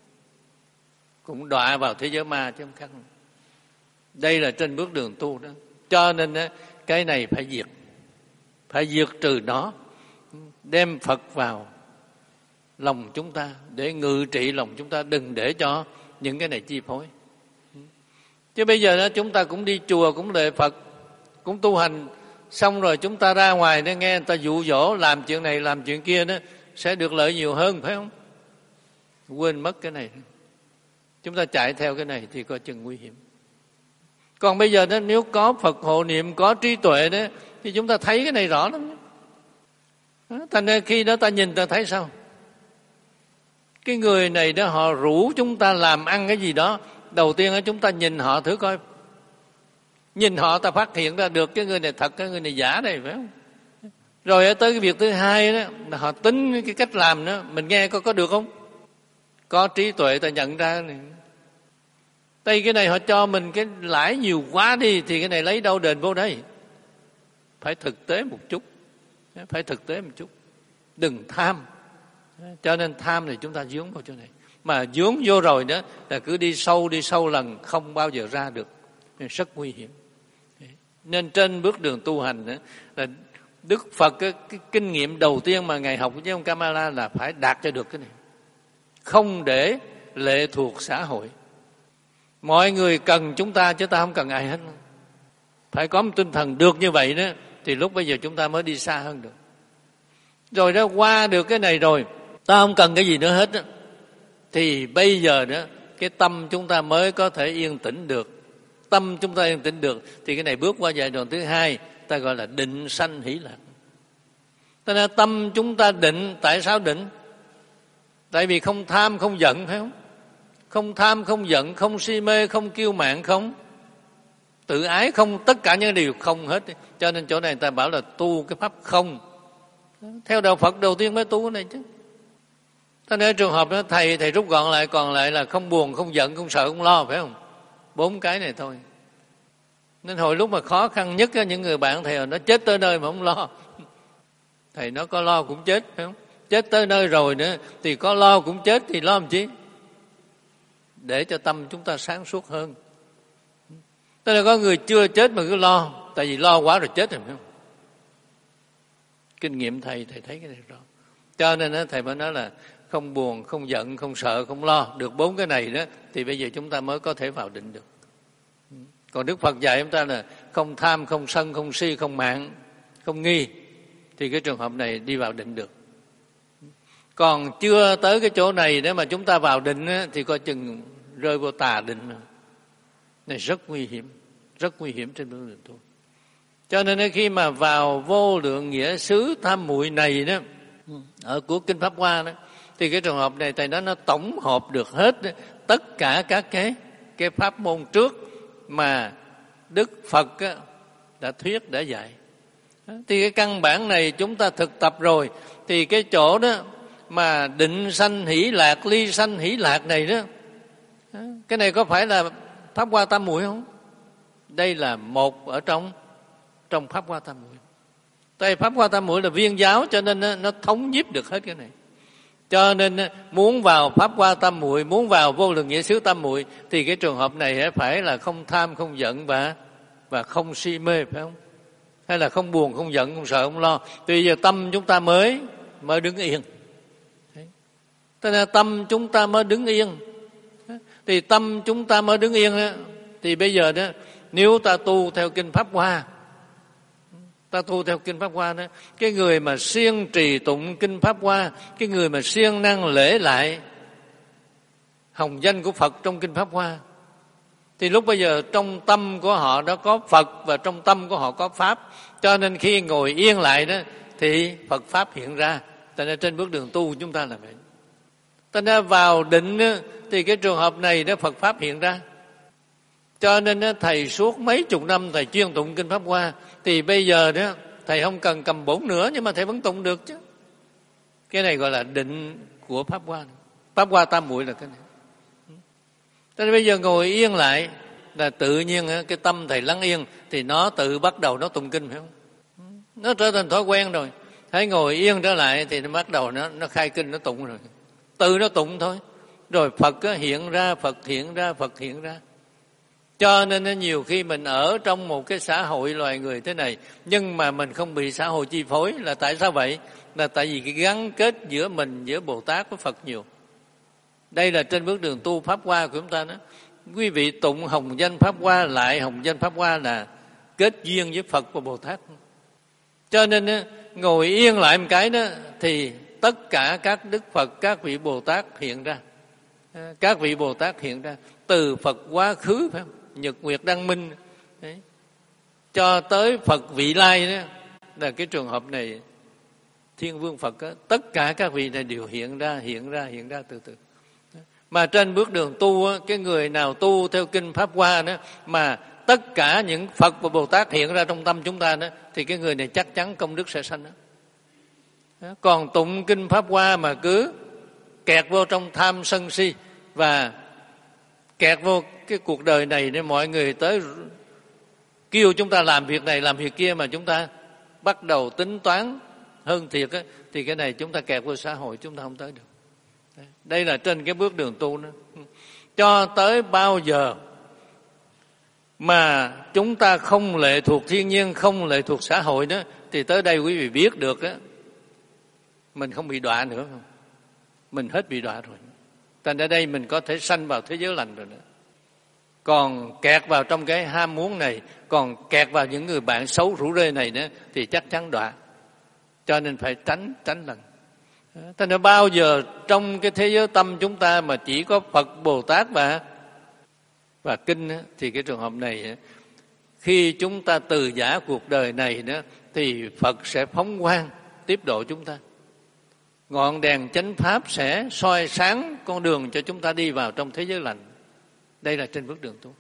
[SPEAKER 1] cũng đọa vào thế giới ma chứ không khác. Đây là trên bước đường tu đó. Cho nên đó, cái này phải diệt, phải diệt trừ nó, đem Phật vào lòng chúng ta để ngự trị lòng chúng ta, đừng để cho những cái này chi phối. Chứ bây giờ đó, chúng ta cũng đi chùa, cũng lễ Phật, cũng tu hành, xong rồi chúng ta ra ngoài để nghe người ta dụ dỗ làm chuyện này làm chuyện kia đó, sẽ được lợi nhiều hơn, phải không? Quên mất cái này, chúng ta chạy theo cái này thì coi chừng nguy hiểm. Còn bây giờ đó, nếu có Phật hộ niệm, có trí tuệ đó, thì chúng ta thấy cái này rõ lắm. Thành ra khi đó ta nhìn ta thấy sao? Cái người này đó họ rủ chúng ta làm ăn cái gì đó, đầu tiên đó chúng ta nhìn họ thử coi. Nhìn họ ta phát hiện ra được cái người này thật, cái người này giả này, phải không? Rồi tới cái việc thứ hai đó, là họ tính cái cách làm đó, mình nghe có có được không? Có trí tuệ ta nhận ra này. Đây cái này họ cho mình cái lãi nhiều quá đi, thì cái này lấy đâu đền vô đây? Phải thực tế một chút, phải thực tế một chút, đừng tham. Cho nên tham thì chúng ta dướng vào chỗ này. Mà vướng vô rồi đó là cứ đi sâu đi sâu lần không bao giờ ra được, rất nguy hiểm. Nên trên bước đường tu hành đó, là Đức Phật cái, cái kinh nghiệm đầu tiên mà Ngài học với ông Kamala là phải đạt cho được cái này, không để lệ thuộc xã hội. Mọi người cần chúng ta chứ ta không cần ai hết. Phải có một tinh thần được như vậy đó, thì lúc bây giờ chúng ta mới đi xa hơn được. Rồi đó, qua được cái này rồi, ta không cần cái gì nữa hết đó, thì bây giờ đó cái tâm chúng ta mới có thể yên tĩnh được. Tâm chúng ta yên tĩnh được thì cái này bước qua giai đoạn thứ hai, ta gọi là định sanh hỷ lạc. Thế nên tâm chúng ta định, tại sao định? Tại vì không tham không giận, phải không? Không tham không giận, không si mê, không kiêu mạn, không tự ái, không, tất cả những điều không hết. Cho nên chỗ này ta bảo là tu cái pháp không. Theo đạo Phật đầu tiên mới tu cái này chứ. Thế nên trường hợp đó thầy thầy rút gọn lại, còn lại là không buồn, không giận, không sợ, không lo, phải không? Bốn cái này thôi. Nên hồi lúc mà khó khăn nhất những người bạn thầy nó chết tới nơi mà không lo. Thầy nó có lo cũng chết, phải không? Chết tới nơi rồi nữa thì có lo cũng chết, thì lo làm chi? Để cho tâm chúng ta sáng suốt hơn. Tức là có người chưa chết mà cứ lo, tại vì lo quá rồi chết rồi, phải không? Kinh nghiệm thầy, thầy thấy cái này rõ. Cho nên đó, thầy mới nói là không buồn, không giận, không sợ, không lo. Được bốn cái này đó thì bây giờ chúng ta mới có thể vào định được. Còn Đức Phật dạy chúng ta là không tham, không sân, không si, không mạn, không nghi, thì cái trường hợp này đi vào định được. Còn chưa tới cái chỗ này để mà chúng ta vào định á, thì coi chừng rơi vô tà định. Này rất nguy hiểm, rất nguy hiểm trên bước đường tu. Cho nên khi mà vào vô lượng nghĩa xứ tham muội này đó, ở của Kinh Pháp Hoa đó, thì cái trường hợp này thầy nói nó tổng hợp được hết đó, tất cả các cái cái pháp môn trước mà Đức Phật á, đã thuyết, đã dạy. Thì cái căn bản này chúng ta thực tập rồi, thì cái chỗ đó mà định sanh hỷ lạc, ly sanh hỷ lạc này đó, cái này có phải là Pháp Hoa Tam Muội không? Đây là một ở trong trong Pháp Hoa Tam Muội. Tại Pháp Hoa Tam Muội là viên giáo, cho nên nó, nó thống nhiếp được hết cái này. Cho nên muốn vào Pháp Hoa Tam Muội, muốn vào vô lượng nghĩa xứ Tam Muội, thì cái trường hợp này phải là không tham, không giận và và không si mê, phải không? Hay là không buồn, không giận, không sợ, không lo. Thì giờ tâm chúng ta mới mới đứng yên. Thế nên tâm chúng ta mới đứng yên. Thì tâm chúng ta mới đứng yên đó, thì bây giờ đó, nếu ta tu theo Kinh Pháp Hoa, ta tu theo Kinh Pháp Hoa đó, cái người mà siêng trì tụng Kinh Pháp Hoa, cái người mà siêng năng lễ lại hồng danh của Phật trong Kinh Pháp Hoa, thì lúc bây giờ trong tâm của họ đó có Phật và trong tâm của họ có Pháp. Cho nên khi ngồi yên lại đó thì Phật Pháp hiện ra. Tại nên trên bước đường tu chúng ta là vậy. Ta đã vào định đó, thì cái trường hợp này đó Phật Pháp hiện ra. Cho nên đó, thầy suốt mấy chục năm thầy chuyên tụng Kinh Pháp Hoa, thì bây giờ đó thầy không cần cầm bổn nữa, nhưng mà thầy vẫn tụng được chứ. Cái này gọi là định của Pháp Hoa. Pháp Hoa Tam Muội là cái này. Cho nên bây giờ ngồi yên lại là tự nhiên cái tâm thầy lắng yên, thì nó tự bắt đầu nó tụng kinh, phải không? Nó trở thành thói quen rồi. Thấy ngồi yên trở lại thì nó bắt đầu nó nó khai kinh, nó tụng rồi. Tự nó tụng thôi. Rồi Phật hiện ra, Phật hiện ra, Phật hiện ra. Cho nên nhiều khi mình ở trong một cái xã hội loài người thế này, nhưng mà mình không bị xã hội chi phối. Là tại sao vậy? Là tại vì cái gắn kết giữa mình, giữa Bồ Tát với Phật nhiều. Đây là trên bước đường tu Pháp Hoa của chúng ta đó. Quý vị tụng hồng danh Pháp Hoa lại hồng danh Pháp Hoa là kết duyên với Phật và Bồ Tát. Cho nên ngồi yên lại một cái đó thì tất cả các Đức Phật, các vị Bồ Tát hiện ra. Các vị Bồ Tát hiện ra từ Phật quá khứ, phải không? Nhật Nguyệt Đăng Minh đấy, cho tới Phật vị lai đó, là cái trường hợp này Thiên Vương Phật đó, tất cả các vị này đều hiện ra, hiện ra, hiện ra từ từ. Mà trên bước đường tu, cái người nào tu theo Kinh Pháp Hoa đó, mà tất cả những Phật và Bồ Tát hiện ra trong tâm chúng ta đó, thì cái người này chắc chắn công đức sẽ sanh đó. Còn tụng Kinh Pháp Hoa mà cứ kẹt vô trong tham sân si và kẹt vô cái cuộc đời này, nên mọi người tới kêu chúng ta làm việc này làm việc kia mà chúng ta bắt đầu tính toán hơn thiệt á, thì cái này chúng ta kẹt vô xã hội, chúng ta không tới được. Đây là trên cái bước đường tu đó. Cho tới bao giờ mà chúng ta không lệ thuộc thiên nhiên, không lệ thuộc xã hội đó, thì tới đây quý vị biết được á, mình không bị đọa nữa, không? Mình hết bị đọa rồi. Thành ra đây mình có thể sanh vào thế giới lành rồi nữa. Còn kẹt vào trong cái ham muốn này, còn kẹt vào những người bạn xấu rủ rê này nữa, thì chắc chắn đọa. Cho nên phải tránh, tránh lần. Thành ra bao giờ trong cái thế giới tâm chúng ta mà chỉ có Phật, Bồ Tát và và kinh á, thì cái trường hợp này khi chúng ta từ giã cuộc đời này đó, thì Phật sẽ phóng quang tiếp độ chúng ta. Ngọn đèn chánh pháp sẽ soi sáng con đường cho chúng ta đi vào trong thế giới lành. Đây là trên bước đường tu.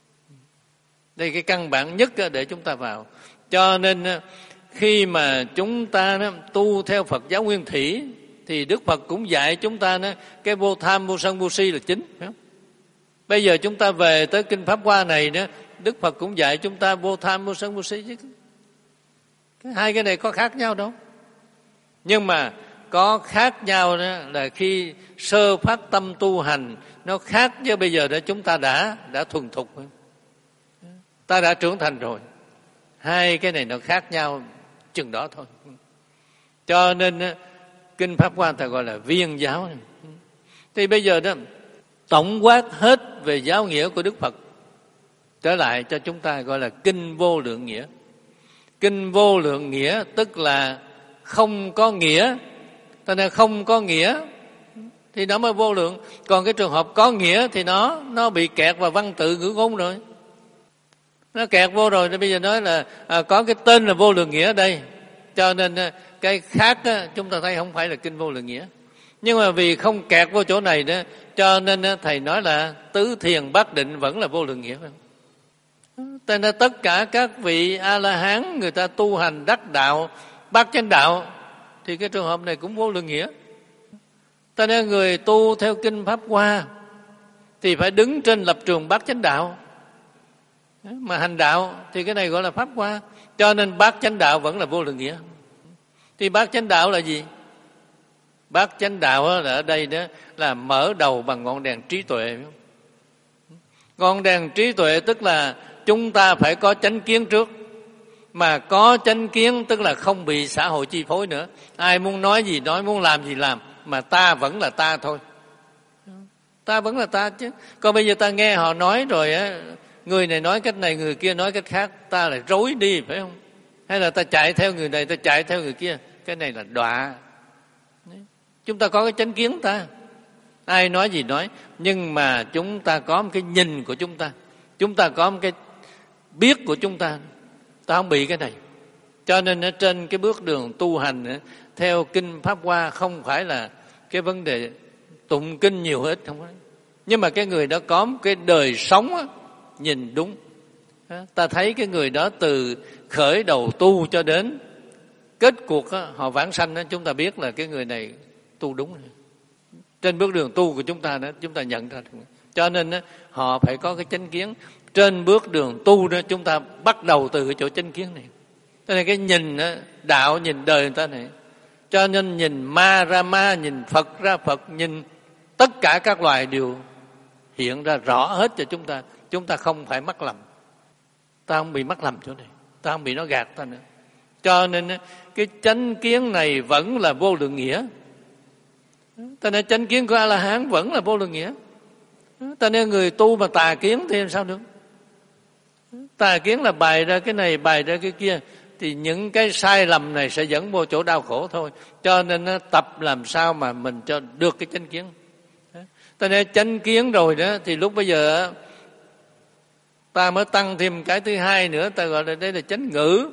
[SPEAKER 1] Đây cái căn bản nhất để chúng ta vào. Cho nên khi mà chúng ta tu theo Phật giáo nguyên thủy thì Đức Phật cũng dạy chúng ta cái vô tham, vô sân, vô si là chính. Phải không? Bây giờ chúng ta về tới Kinh Pháp Hoa này nữa, Đức Phật cũng dạy chúng ta vô tham, vô sân, vô si chứ. Cái hai cái này có khác nhau đâu. Nhưng mà có khác nhau đó là khi sơ phát tâm tu hành nó khác với bây giờ đó chúng ta đã đã thuần thục, ta đã trưởng thành rồi. Hai cái này nó khác nhau chừng đó thôi. Cho nên Kinh Pháp Hoa ta gọi là viên giáo. Thì bây giờ đó tổng quát hết về giáo nghĩa của Đức Phật trở lại cho chúng ta gọi là Kinh Vô Lượng Nghĩa. Kinh Vô Lượng Nghĩa tức là không có nghĩa. Cho nên không có nghĩa thì nó mới vô lượng. Còn cái trường hợp có nghĩa thì nó nó bị kẹt vào văn tự ngữ ngôn rồi. Nó kẹt vô rồi. Nên bây giờ nói là à, có cái tên là Vô Lượng Nghĩa ở đây. Cho nên cái khác á, chúng ta thấy không phải là Kinh Vô Lượng Nghĩa. Nhưng mà vì không kẹt vô chỗ này đó, cho nên thầy nói là tứ thiền bát định vẫn là Vô Lượng Nghĩa. Cho nên tất cả các vị A-la-hán người ta tu hành đắc đạo, bát chánh đạo thì cái trường hợp này cũng Vô Lượng Nghĩa. Cho nên người tu theo Kinh Pháp Hoa thì phải đứng trên lập trường bát chánh đạo. Mà hành đạo thì cái này gọi là Pháp Hoa. Cho nên bát chánh đạo vẫn là Vô Lượng Nghĩa. Thì bát chánh đạo là gì? Bát chánh đạo là ở đây đó là mở đầu bằng ngọn đèn trí tuệ. Ngọn đèn trí tuệ tức là chúng ta phải có chánh kiến trước. Mà có chánh kiến tức là không bị xã hội chi phối nữa. Ai muốn nói gì nói, muốn làm gì làm, mà ta vẫn là ta thôi. Ta vẫn là ta chứ. Còn bây giờ ta nghe họ nói rồi á, người này nói cách này, người kia nói cách khác, ta lại rối đi, phải không? Hay là ta chạy theo người này, ta chạy theo người kia. Cái này là đọa. Chúng ta có cái chánh kiến ta. Ai nói gì nói, nhưng mà chúng ta có một cái nhìn của chúng ta. Chúng ta có một cái biết của chúng ta. Ta không bị cái này. Cho nên ở trên cái bước đường tu hành theo Kinh Pháp Hoa không phải là cái vấn đề tụng kinh nhiều ít, không phải. Nhưng mà cái người đó có một cái đời sống á, nhìn đúng. Ta thấy cái người đó từ khởi đầu tu cho đến kết cuộc á, họ vãng sanh á, chúng ta biết là cái người này tu đúng. Trên bước đường tu của chúng ta đó, chúng ta nhận ra. Cho nên á, họ phải có cái chánh kiến. Trên bước đường tu đó chúng ta bắt đầu từ cái chỗ chánh kiến này. Cho nên cái nhìn đó, đạo nhìn đời người ta này. Cho nên nhìn ma ra ma, nhìn Phật ra Phật, nhìn tất cả các loài đều hiện ra rõ hết cho chúng ta. Chúng ta không phải mắc lầm. Ta không bị mắc lầm chỗ này. Ta không bị nó gạt ta nữa. Cho nên cái chánh kiến này vẫn là Vô Lượng Nghĩa. Cho nên chánh kiến của A-la-hán vẫn là Vô Lượng Nghĩa. Cho nên người tu mà tà kiến thì làm sao được? Tà kiến là bày ra cái này, bày ra cái kia. Thì những cái sai lầm này sẽ dẫn vô chỗ đau khổ thôi. Cho nên nó tập làm sao mà mình cho được cái chánh kiến. Cho nên chánh kiến rồi đó, thì lúc bây giờ ta mới tăng thêm cái thứ hai nữa, ta gọi là đây là chánh ngữ.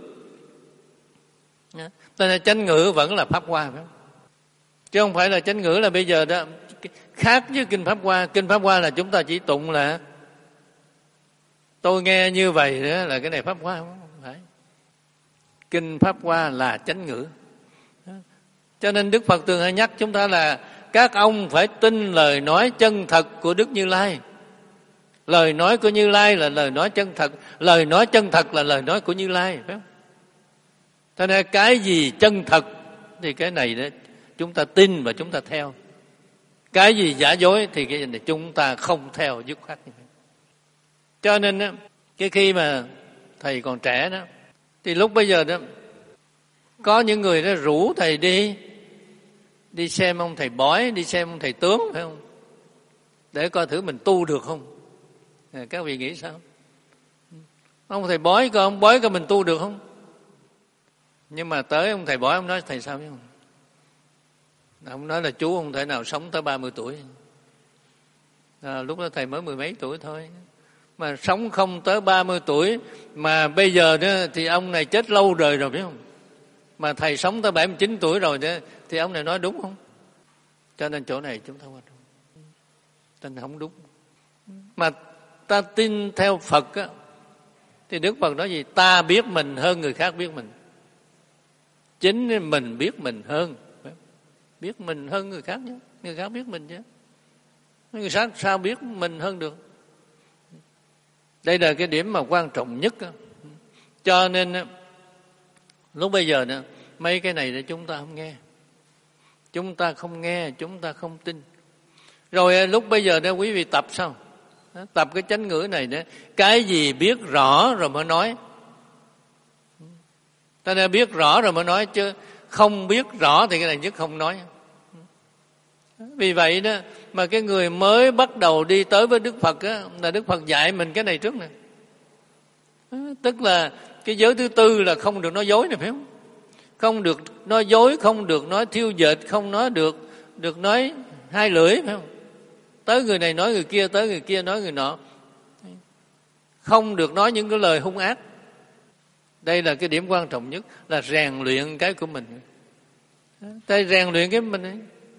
[SPEAKER 1] Cho nên chánh ngữ vẫn là Pháp Hoa, phải không? Chứ không phải là chánh ngữ là bây giờ đó khác với Kinh Pháp Hoa. Kinh Pháp Hoa là chúng ta chỉ tụng là tôi nghe như vậy nữa là cái này Pháp Hoa, không phải. Kinh Pháp Hoa là chánh ngữ. Cho nên Đức Phật thường hay nhắc chúng ta là các ông phải tin lời nói chân thật của Đức Như Lai. Lời nói của Như Lai là lời nói chân thật. Lời nói chân thật là lời nói của Như Lai, phải không? Cho nên cái gì chân thật thì cái này đó chúng ta tin và chúng ta theo. Cái gì giả dối thì cái này chúng ta không theo dứt khoát. Cho nên đó, cái khi mà thầy còn trẻ đó, thì lúc bây giờ đó có những người đó rủ thầy đi đi xem ông thầy bói, đi xem ông thầy tướng, phải không? Để coi thử mình tu được không. À, các vị nghĩ sao? Ông thầy bói coi, ông bói coi mình tu được không? Nhưng mà tới ông thầy bói, ông nói thầy sao biết không? Ông nói là chú không thể nào sống tới ba mươi tuổi. À, lúc đó thầy mới mười mấy tuổi thôi. Mà sống không tới ba mươi tuổi, mà bây giờ đó thì ông này chết lâu đời rồi, biết không? Mà thầy sống tới bảy mươi chín tuổi rồi đó, thì ông này nói đúng không? Cho nên chỗ này chúng ta quan trọng. Cho nên không đúng. Mà ta tin theo Phật á, thì Đức Phật nói gì? Ta biết mình hơn người khác biết mình. Chính mình biết mình hơn. Biết mình hơn người khác nhé. Người khác biết mình chứ. Người khác sao biết mình hơn được? Đây là cái điểm mà quan trọng nhất. Cho nên lúc bây giờ nữa, mấy cái này để chúng ta không nghe. Chúng ta không nghe, chúng ta không tin. Rồi lúc bây giờ đó quý vị tập sao? Tập cái chánh ngữ này đó. Cái gì biết rõ rồi mới nói. Ta nên biết rõ rồi mới nói, chứ không biết rõ thì cái này nhất không nói. Vì vậy đó mà cái người mới bắt đầu đi tới với Đức Phật á, là Đức Phật dạy mình cái này trước nè. Tức là cái giới thứ tư là không được nói dối này, phải không? Không được nói dối, không được nói thiêu dệt, không nói được được nói hai lưỡi, phải không? Tới người này nói người kia, tới người kia nói người nọ. Không được nói những cái lời hung ác. Đây là cái điểm quan trọng nhất, là rèn luyện cái của mình. Đây rèn luyện cái mình ấy.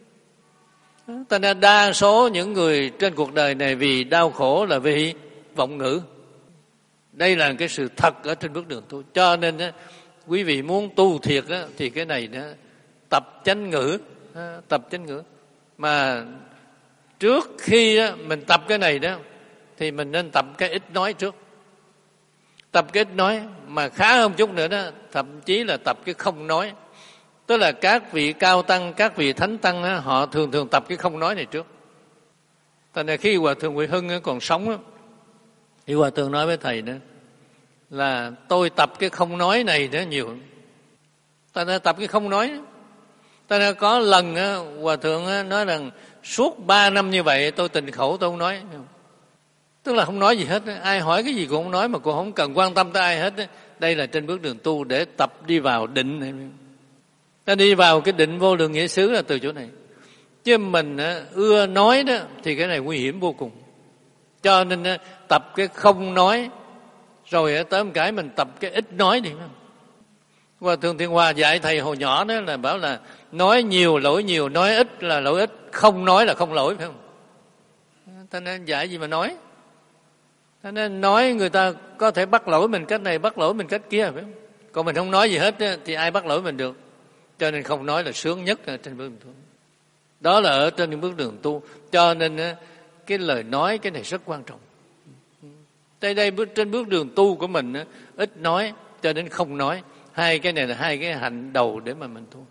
[SPEAKER 1] Ta nên đa số những người trên cuộc đời này vì đau khổ là vì vọng ngữ. Đây là cái sự thật ở trên bước đường tu. Cho nên á, quý vị muốn tu thiệt á, thì cái này đó, tập chánh ngữ, tập chánh ngữ. Mà trước khi á, mình tập cái này đó, thì mình nên tập cái ít nói trước. Tập cái ít nói, mà khá hơn chút nữa đó, thậm chí là tập cái không nói. Tức là các vị cao tăng, các vị thánh tăng á, họ thường thường tập cái không nói này trước. Tại nên khi Hòa Thượng Huệ Hưng còn sống á, thì Hòa Thượng nói với thầy đó là tôi tập cái không nói này đó nhiều. Ta nên tập cái không nói. Ta nên có lần á, Hòa Thượng á, nói rằng suốt ba năm như vậy tôi tình khẩu tôi không nói. Tức là không nói gì hết. Ai hỏi cái gì cũng không nói, mà cũng không cần quan tâm tới ai hết. Đây là trên bước đường tu để tập đi vào định. Ta đi vào cái định vô lượng nghĩa xứ là từ chỗ này. Chứ mình ưa nói đó thì cái này nguy hiểm vô cùng. Cho nên tập cái không nói, rồi tới một cái mình tập cái ít nói đi. Hòa Thượng Thiên Hòa dạy thầy hồi nhỏ đó là bảo là nói nhiều lỗi nhiều, nói ít là lỗi ít, không nói là không lỗi, phải không? Ta nên dạy gì mà nói. Ta nên nói người ta có thể bắt lỗi mình cách này, bắt lỗi mình cách kia, phải không? Còn mình không nói gì hết thì ai bắt lỗi mình được. Cho nên không nói là sướng nhất trên bước đường tu. Đó là ở trên những bước đường tu. Cho nên cái lời nói cái này rất quan trọng. Đây đây trên bước đường tu của mình ít nói cho đến không nói. Hai cái này là hai cái hạnh đầu để mà mình tu.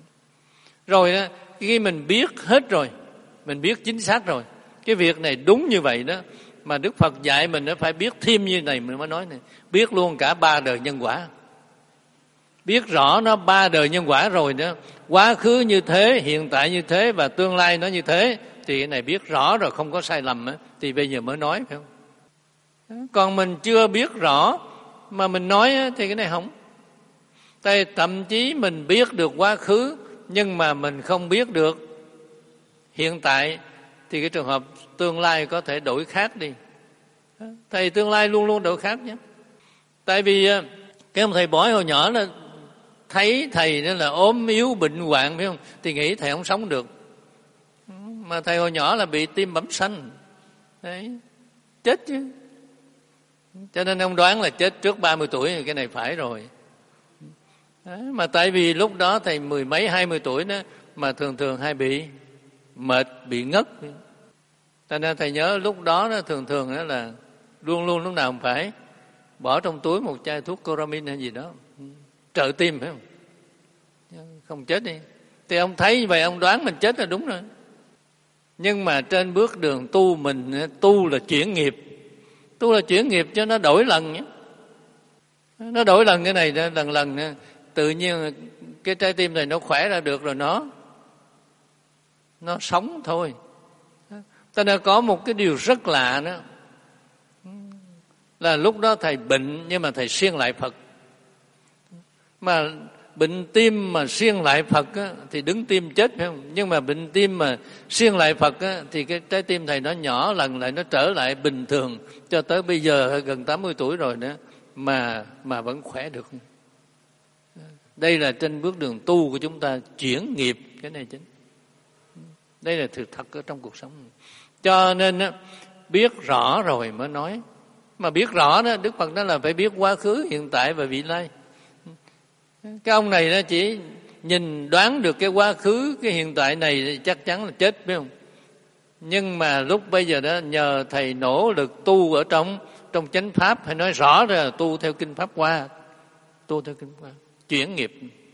[SPEAKER 1] Rồi đó, khi mình biết hết rồi, mình biết chính xác rồi, cái việc này đúng như vậy đó, mà Đức Phật dạy mình nó phải biết thêm như này mình mới nói này. Biết luôn cả ba đời nhân quả. Biết rõ nó ba đời nhân quả rồi đó, quá khứ như thế, hiện tại như thế và tương lai nó như thế, thì cái này biết rõ rồi, không có sai lầm á, thì bây giờ mới nói, phải không? Còn mình chưa biết rõ mà mình nói á, thì cái này không. Tại thậm chí mình biết được quá khứ nhưng mà mình không biết được hiện tại, thì cái trường hợp tương lai có thể đổi khác đi. Thầy tương lai luôn luôn đổi khác nhé. Tại vì cái ông thầy bói hồi nhỏ là thấy thầy đó là ốm yếu bệnh hoạn, phải không? Thì nghĩ thầy không sống được. Mà thầy hồi nhỏ là bị tim bẩm xanh. Đấy, chết chứ. Cho nên ông đoán là chết trước ba mươi tuổi thì cái này phải rồi. Đấy, mà tại vì lúc đó thầy mười mấy hai mươi tuổi đó, mà thường thường hay bị mệt, bị ngất. Cho nên thầy nhớ lúc đó, đó thường thường đó là luôn luôn lúc nào cũng phải bỏ trong túi một chai thuốc Coramin hay gì đó, trợ tim, phải không? Không chết đi. Thì ông thấy như vậy ông đoán mình chết là đúng rồi. Nhưng mà trên bước đường tu mình, tu là chuyển nghiệp. Tu là chuyển nghiệp cho nó đổi lần nhé. Nó đổi lần cái này, lần lần tự nhiên cái trái tim này nó khỏe ra được rồi nó nó sống thôi. Cho nên có một cái điều rất lạ đó, là lúc đó thầy bệnh nhưng mà thầy siêng lại Phật. Mà bệnh tim mà siêng lại Phật á, thì đứng tim chết phải không? Nhưng mà bệnh tim mà siêng lại Phật á, thì cái trái tim thầy nó nhỏ lần lại, nó trở lại bình thường cho tới bây giờ gần tám mươi tuổi rồi nữa mà mà vẫn khỏe được. Đây là trên bước đường tu của chúng ta chuyển nghiệp, cái này chính. Đây là thực thật ở trong cuộc sống. Cho nên á, biết rõ rồi mới nói. Mà biết rõ đó, Đức Phật nói là phải biết quá khứ, hiện tại và vị lai. Cái ông này nó chỉ nhìn đoán được cái quá khứ, cái hiện tại này thì chắc chắn là chết, phải không? Nhưng mà lúc bây giờ đó nhờ thầy nỗ lực tu ở trong trong chánh pháp, hay nói rõ ra là tu theo kinh pháp Hoa, tu theo kinh pháp Hoa, chuyển nghiệp,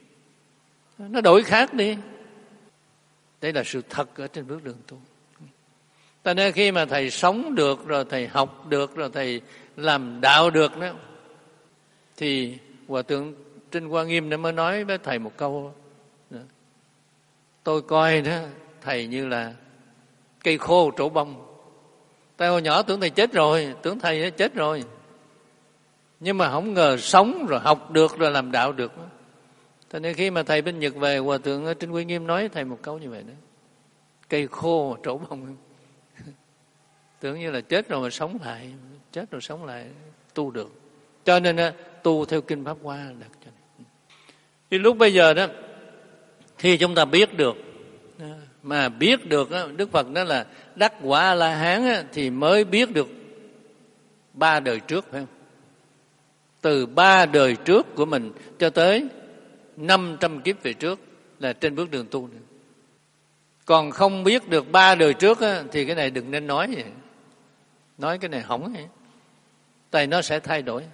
[SPEAKER 1] nó đổi khác đi. Đây là sự thật ở trên bước đường tu. Cho nên khi mà thầy sống được, rồi thầy học được, rồi thầy làm đạo được đó, thì Hòa Thượng Trinh Hoa Nghiêm đã mới nói với thầy một câu đó. Tôi coi đó thầy như là cây khô trổ bông. Tại hồi nhỏ tưởng thầy chết rồi, tưởng thầy đã chết rồi. Nhưng mà không ngờ sống rồi học được, rồi làm đạo được. Cho nên khi mà thầy bên Nhật về, Hòa Thượng Trinh Hoa Nghiêm nói thầy một câu như vậy đó. Cây khô trổ bông. Tưởng như là chết rồi mà sống lại, chết rồi sống lại, tu được. Cho nên tu theo kinh pháp Hoa là cho nên. Thì lúc bây giờ đó, khi chúng ta biết được, mà biết được đó, Đức Phật nói là đắc quả La Hán á, thì mới biết được ba đời trước, phải không? Từ ba đời trước của mình cho tới năm trăm kiếp về trước là trên bước đường tu nữa. Còn không biết được ba đời trước á, thì cái này đừng nên nói vậy. Nói cái này hỏng vậy. Tại nó sẽ thay đổi.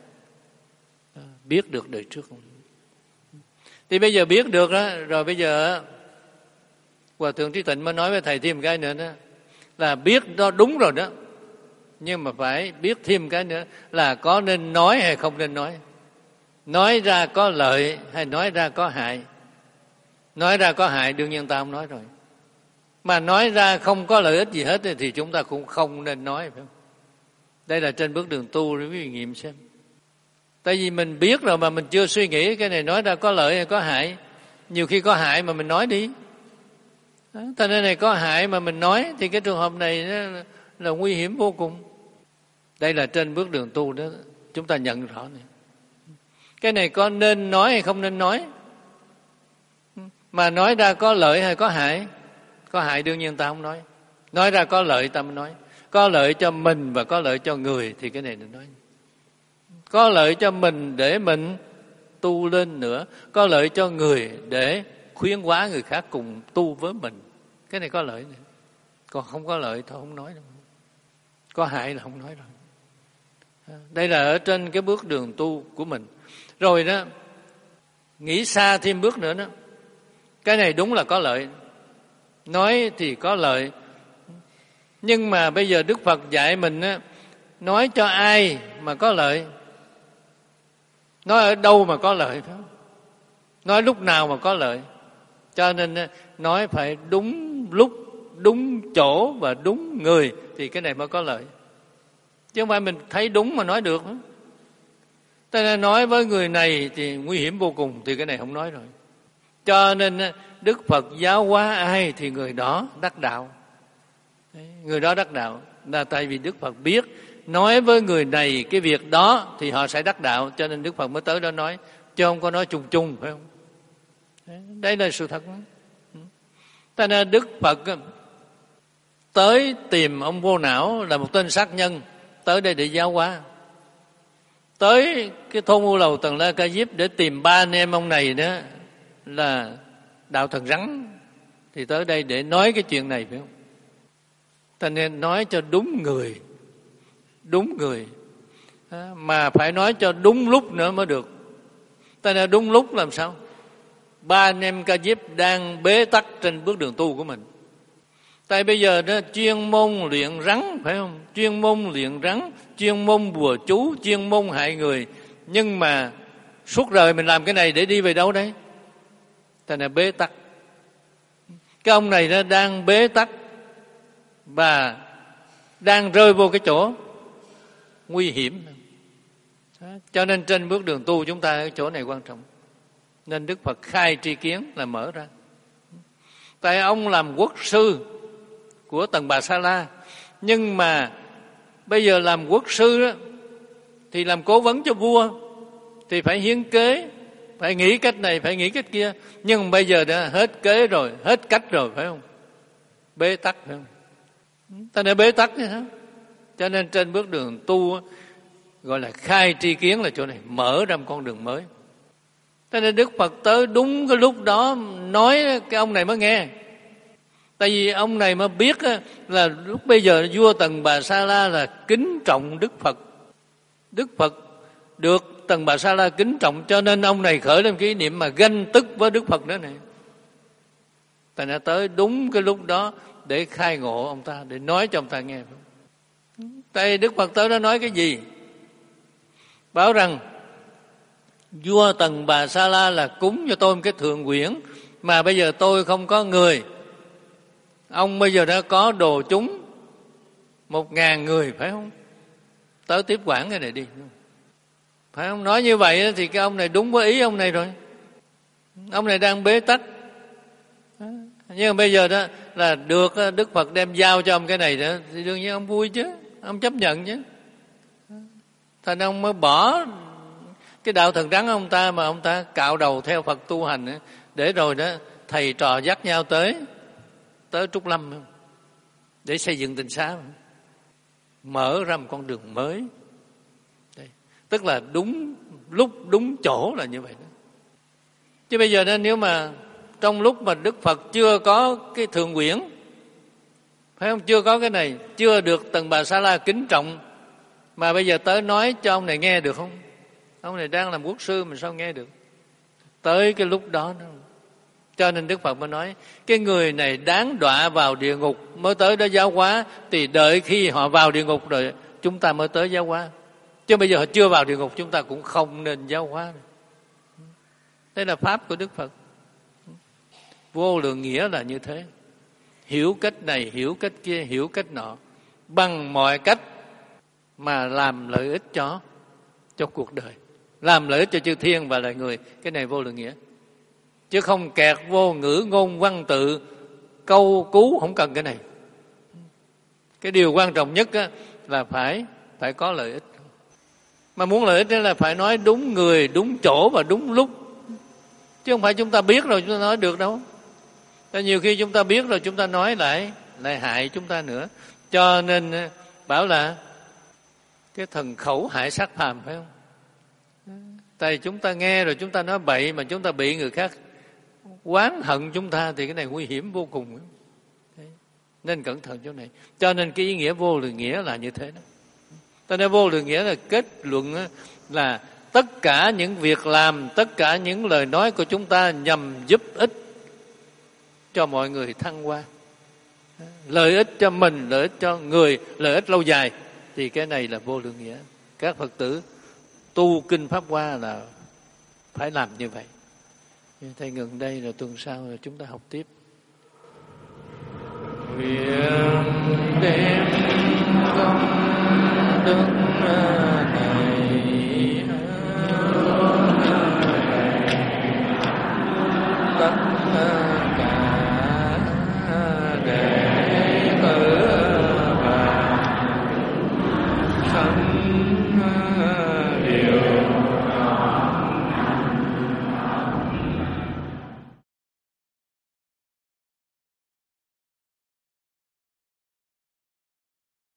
[SPEAKER 1] Biết được đời trước không? Thì bây giờ biết được đó, rồi bây giờ Hòa Thượng Trí Tịnh mới nói với thầy thêm cái nữa đó, là biết đó đúng rồi đó, nhưng mà phải biết thêm cái nữa là có nên nói hay không nên nói. Nói ra có lợi hay nói ra có hại. Nói ra có hại đương nhiên ta không nói rồi. Mà nói ra không có lợi ích gì hết thì chúng ta cũng không nên nói, phải không? Đây là trên bước đường tu để quý vị nghiệm xem. Tại vì mình biết rồi mà mình chưa suy nghĩ cái này nói ra có lợi hay có hại. Nhiều khi có hại mà mình nói đi. Thế nên này có hại mà mình nói thì cái trường hợp này là, là nguy hiểm vô cùng. Đây là trên bước đường tu đó, chúng ta nhận rõ này. Cái này có nên nói hay không nên nói. Mà nói ra có lợi hay có hại. Có hại đương nhiên ta không nói. Nói ra có lợi ta mới nói. Có lợi cho mình và có lợi cho người thì cái này đừng nói. Có lợi cho mình để mình tu lên nữa. Có lợi cho người để khuyến hóa người khác cùng tu với mình. Cái này có lợi nữa. Còn không có lợi thôi không nói đâu. Có hại là không nói rồi. Đây là ở trên cái bước đường tu của mình. Rồi đó, nghĩ xa thêm bước nữa đó. Cái này đúng là có lợi. Nói thì có lợi. Nhưng mà bây giờ Đức Phật dạy mình á, nói cho ai mà có lợi? Nói ở đâu mà có lợi, phải không? Nói lúc nào mà có lợi? Cho nên nói phải đúng lúc, đúng chỗ và đúng người thì cái này mới có lợi. Chứ không phải mình thấy đúng mà nói được. Cho nên nói với người này thì nguy hiểm vô cùng thì cái này không nói rồi. Cho nên Đức Phật giáo hóa ai thì người đó đắc đạo. Người đó đắc đạo là tại vì Đức Phật biết nói với người này cái việc đó thì họ sẽ đắc đạo, cho nên Đức Phật mới tới đó nói, chứ không có nói chung chung, phải không? Đây là sự thật. Cho nên Đức Phật tới tìm ông Vô Não là một tên sát nhân, tới đây để giáo hóa. Tới cái thôn U Lầu Tần La Ca Diếp để tìm ba anh em ông này đó là đạo thần rắn, thì tới đây để nói cái chuyện này, phải không? Cho nên nói cho đúng người, đúng người, mà phải nói cho đúng lúc nữa mới được. Cho nên đúng lúc làm sao? Ba anh em Ca Diếp đang bế tắc trên bước đường tu của mình. Tại bây giờ đó chuyên môn luyện rắn, phải không? Chuyên môn luyện rắn, chuyên môn bùa chú, chuyên môn hại người. Nhưng mà suốt đời mình làm cái này để đi về đâu đấy? Tại là bế tắc. Cái ông này nó đang bế tắc và đang rơi vô cái chỗ nguy hiểm. Đó. Cho nên trên bước đường tu chúng ta ở chỗ này quan trọng. Nên Đức Phật khai tri kiến là mở ra. Tại ông làm quốc sư của Tần Bà Sa La, nhưng mà bây giờ làm quốc sư đó, thì làm cố vấn cho vua thì phải hiến kế, phải nghĩ cách này, phải nghĩ cách kia. Nhưng bây giờ đã hết kế rồi, hết cách rồi, phải không? Bế tắc, phải không? Ta đã bế tắc thế hả? Cho nên trên bước đường tu gọi là khai tri kiến là chỗ này, mở ra một con đường mới. Cho nên Đức Phật tới đúng cái lúc đó nói cái ông này mới nghe. Tại vì ông này mới biết là lúc bây giờ vua Tần Bà Sa La là kính trọng Đức Phật. Đức Phật được Tần Bà Sa La kính trọng, cho nên ông này khởi lên cái ý niệm mà ganh tức với Đức Phật nữa này. Tại nó tới đúng cái lúc đó để khai ngộ ông ta, để nói cho ông ta nghe. Tại Đức Phật tới đó nói cái gì? Bảo rằng vua Tần Bà Sa La là cúng cho tôi một cái thượng quyển, mà bây giờ tôi không có người. Ông bây giờ đã có đồ chúng một ngàn người, phải không? Tới tiếp quản cái này đi. Phải không? Nói như vậy thì cái ông này đúng với ý ông này rồi. Ông này đang bế tắc. Nhưng mà bây giờ đó là được Đức Phật đem giao cho ông cái này đó, thì đương nhiên ông vui chứ, ông chấp nhận chứ. Thành ông mới bỏ cái đạo thần rắn ông ta, mà ông ta cạo đầu theo Phật tu hành, để rồi đó thầy trò dắt nhau tới tới Trúc Lâm để xây dựng Tịnh Xá, mở ra một con đường mới. Đây. Tức là đúng lúc đúng chỗ là như vậy đó. Chứ bây giờ đó, nếu mà trong lúc mà Đức Phật chưa có cái thượng quyển, phải không, chưa có cái này, chưa được Tần Bà Sa La kính trọng, mà bây giờ tới nói cho ông này nghe được không? Ông này đang làm quốc sư mà sao nghe được? Tới cái lúc đó đó. Cho nên Đức Phật mới nói cái người này đáng đọa vào địa ngục mới tới đó giáo hóa, thì đợi khi họ vào địa ngục rồi chúng ta mới tới giáo hóa. Chứ bây giờ họ chưa vào địa ngục chúng ta cũng không nên giáo hóa. Đây là pháp của Đức Phật. Vô lượng nghĩa là như thế. Hiểu cách này, hiểu cách kia, hiểu cách nọ, bằng mọi cách mà làm lợi ích cho cho cuộc đời, làm lợi ích cho chư thiên và loài người. Cái này vô lượng nghĩa. Chứ không kẹt vô ngữ ngôn văn tự, câu cú, không cần cái này. Cái điều quan trọng nhất á, là phải phải có lợi ích. Mà muốn lợi ích đó là phải nói đúng người, đúng chỗ và đúng lúc. Chứ không phải chúng ta biết rồi chúng ta nói được đâu. Nhiều khi chúng ta biết rồi chúng ta nói lại lại hại chúng ta nữa. Cho nên bảo là cái thần khẩu hại sát phàm, phải không? Tại chúng ta nghe rồi chúng ta nói bậy mà chúng ta bị người khác oán hận chúng ta, thì cái này nguy hiểm vô cùng. Đấy. Nên cẩn thận chỗ này. Cho nên cái ý nghĩa vô lượng nghĩa là như thế đó. Cho nên vô lượng nghĩa là kết luận là tất cả những việc làm, tất cả những lời nói của chúng ta nhằm giúp ích cho mọi người thăng hoa. Lợi ích cho mình, lợi ích cho người, lợi ích lâu dài. Thì cái này là vô lượng nghĩa. Các Phật tử tu kinh Pháp Hoa là phải làm như vậy. Thầy ngừng đây rồi tuần sau rồi chúng ta học tiếp. Nguyện đem công đức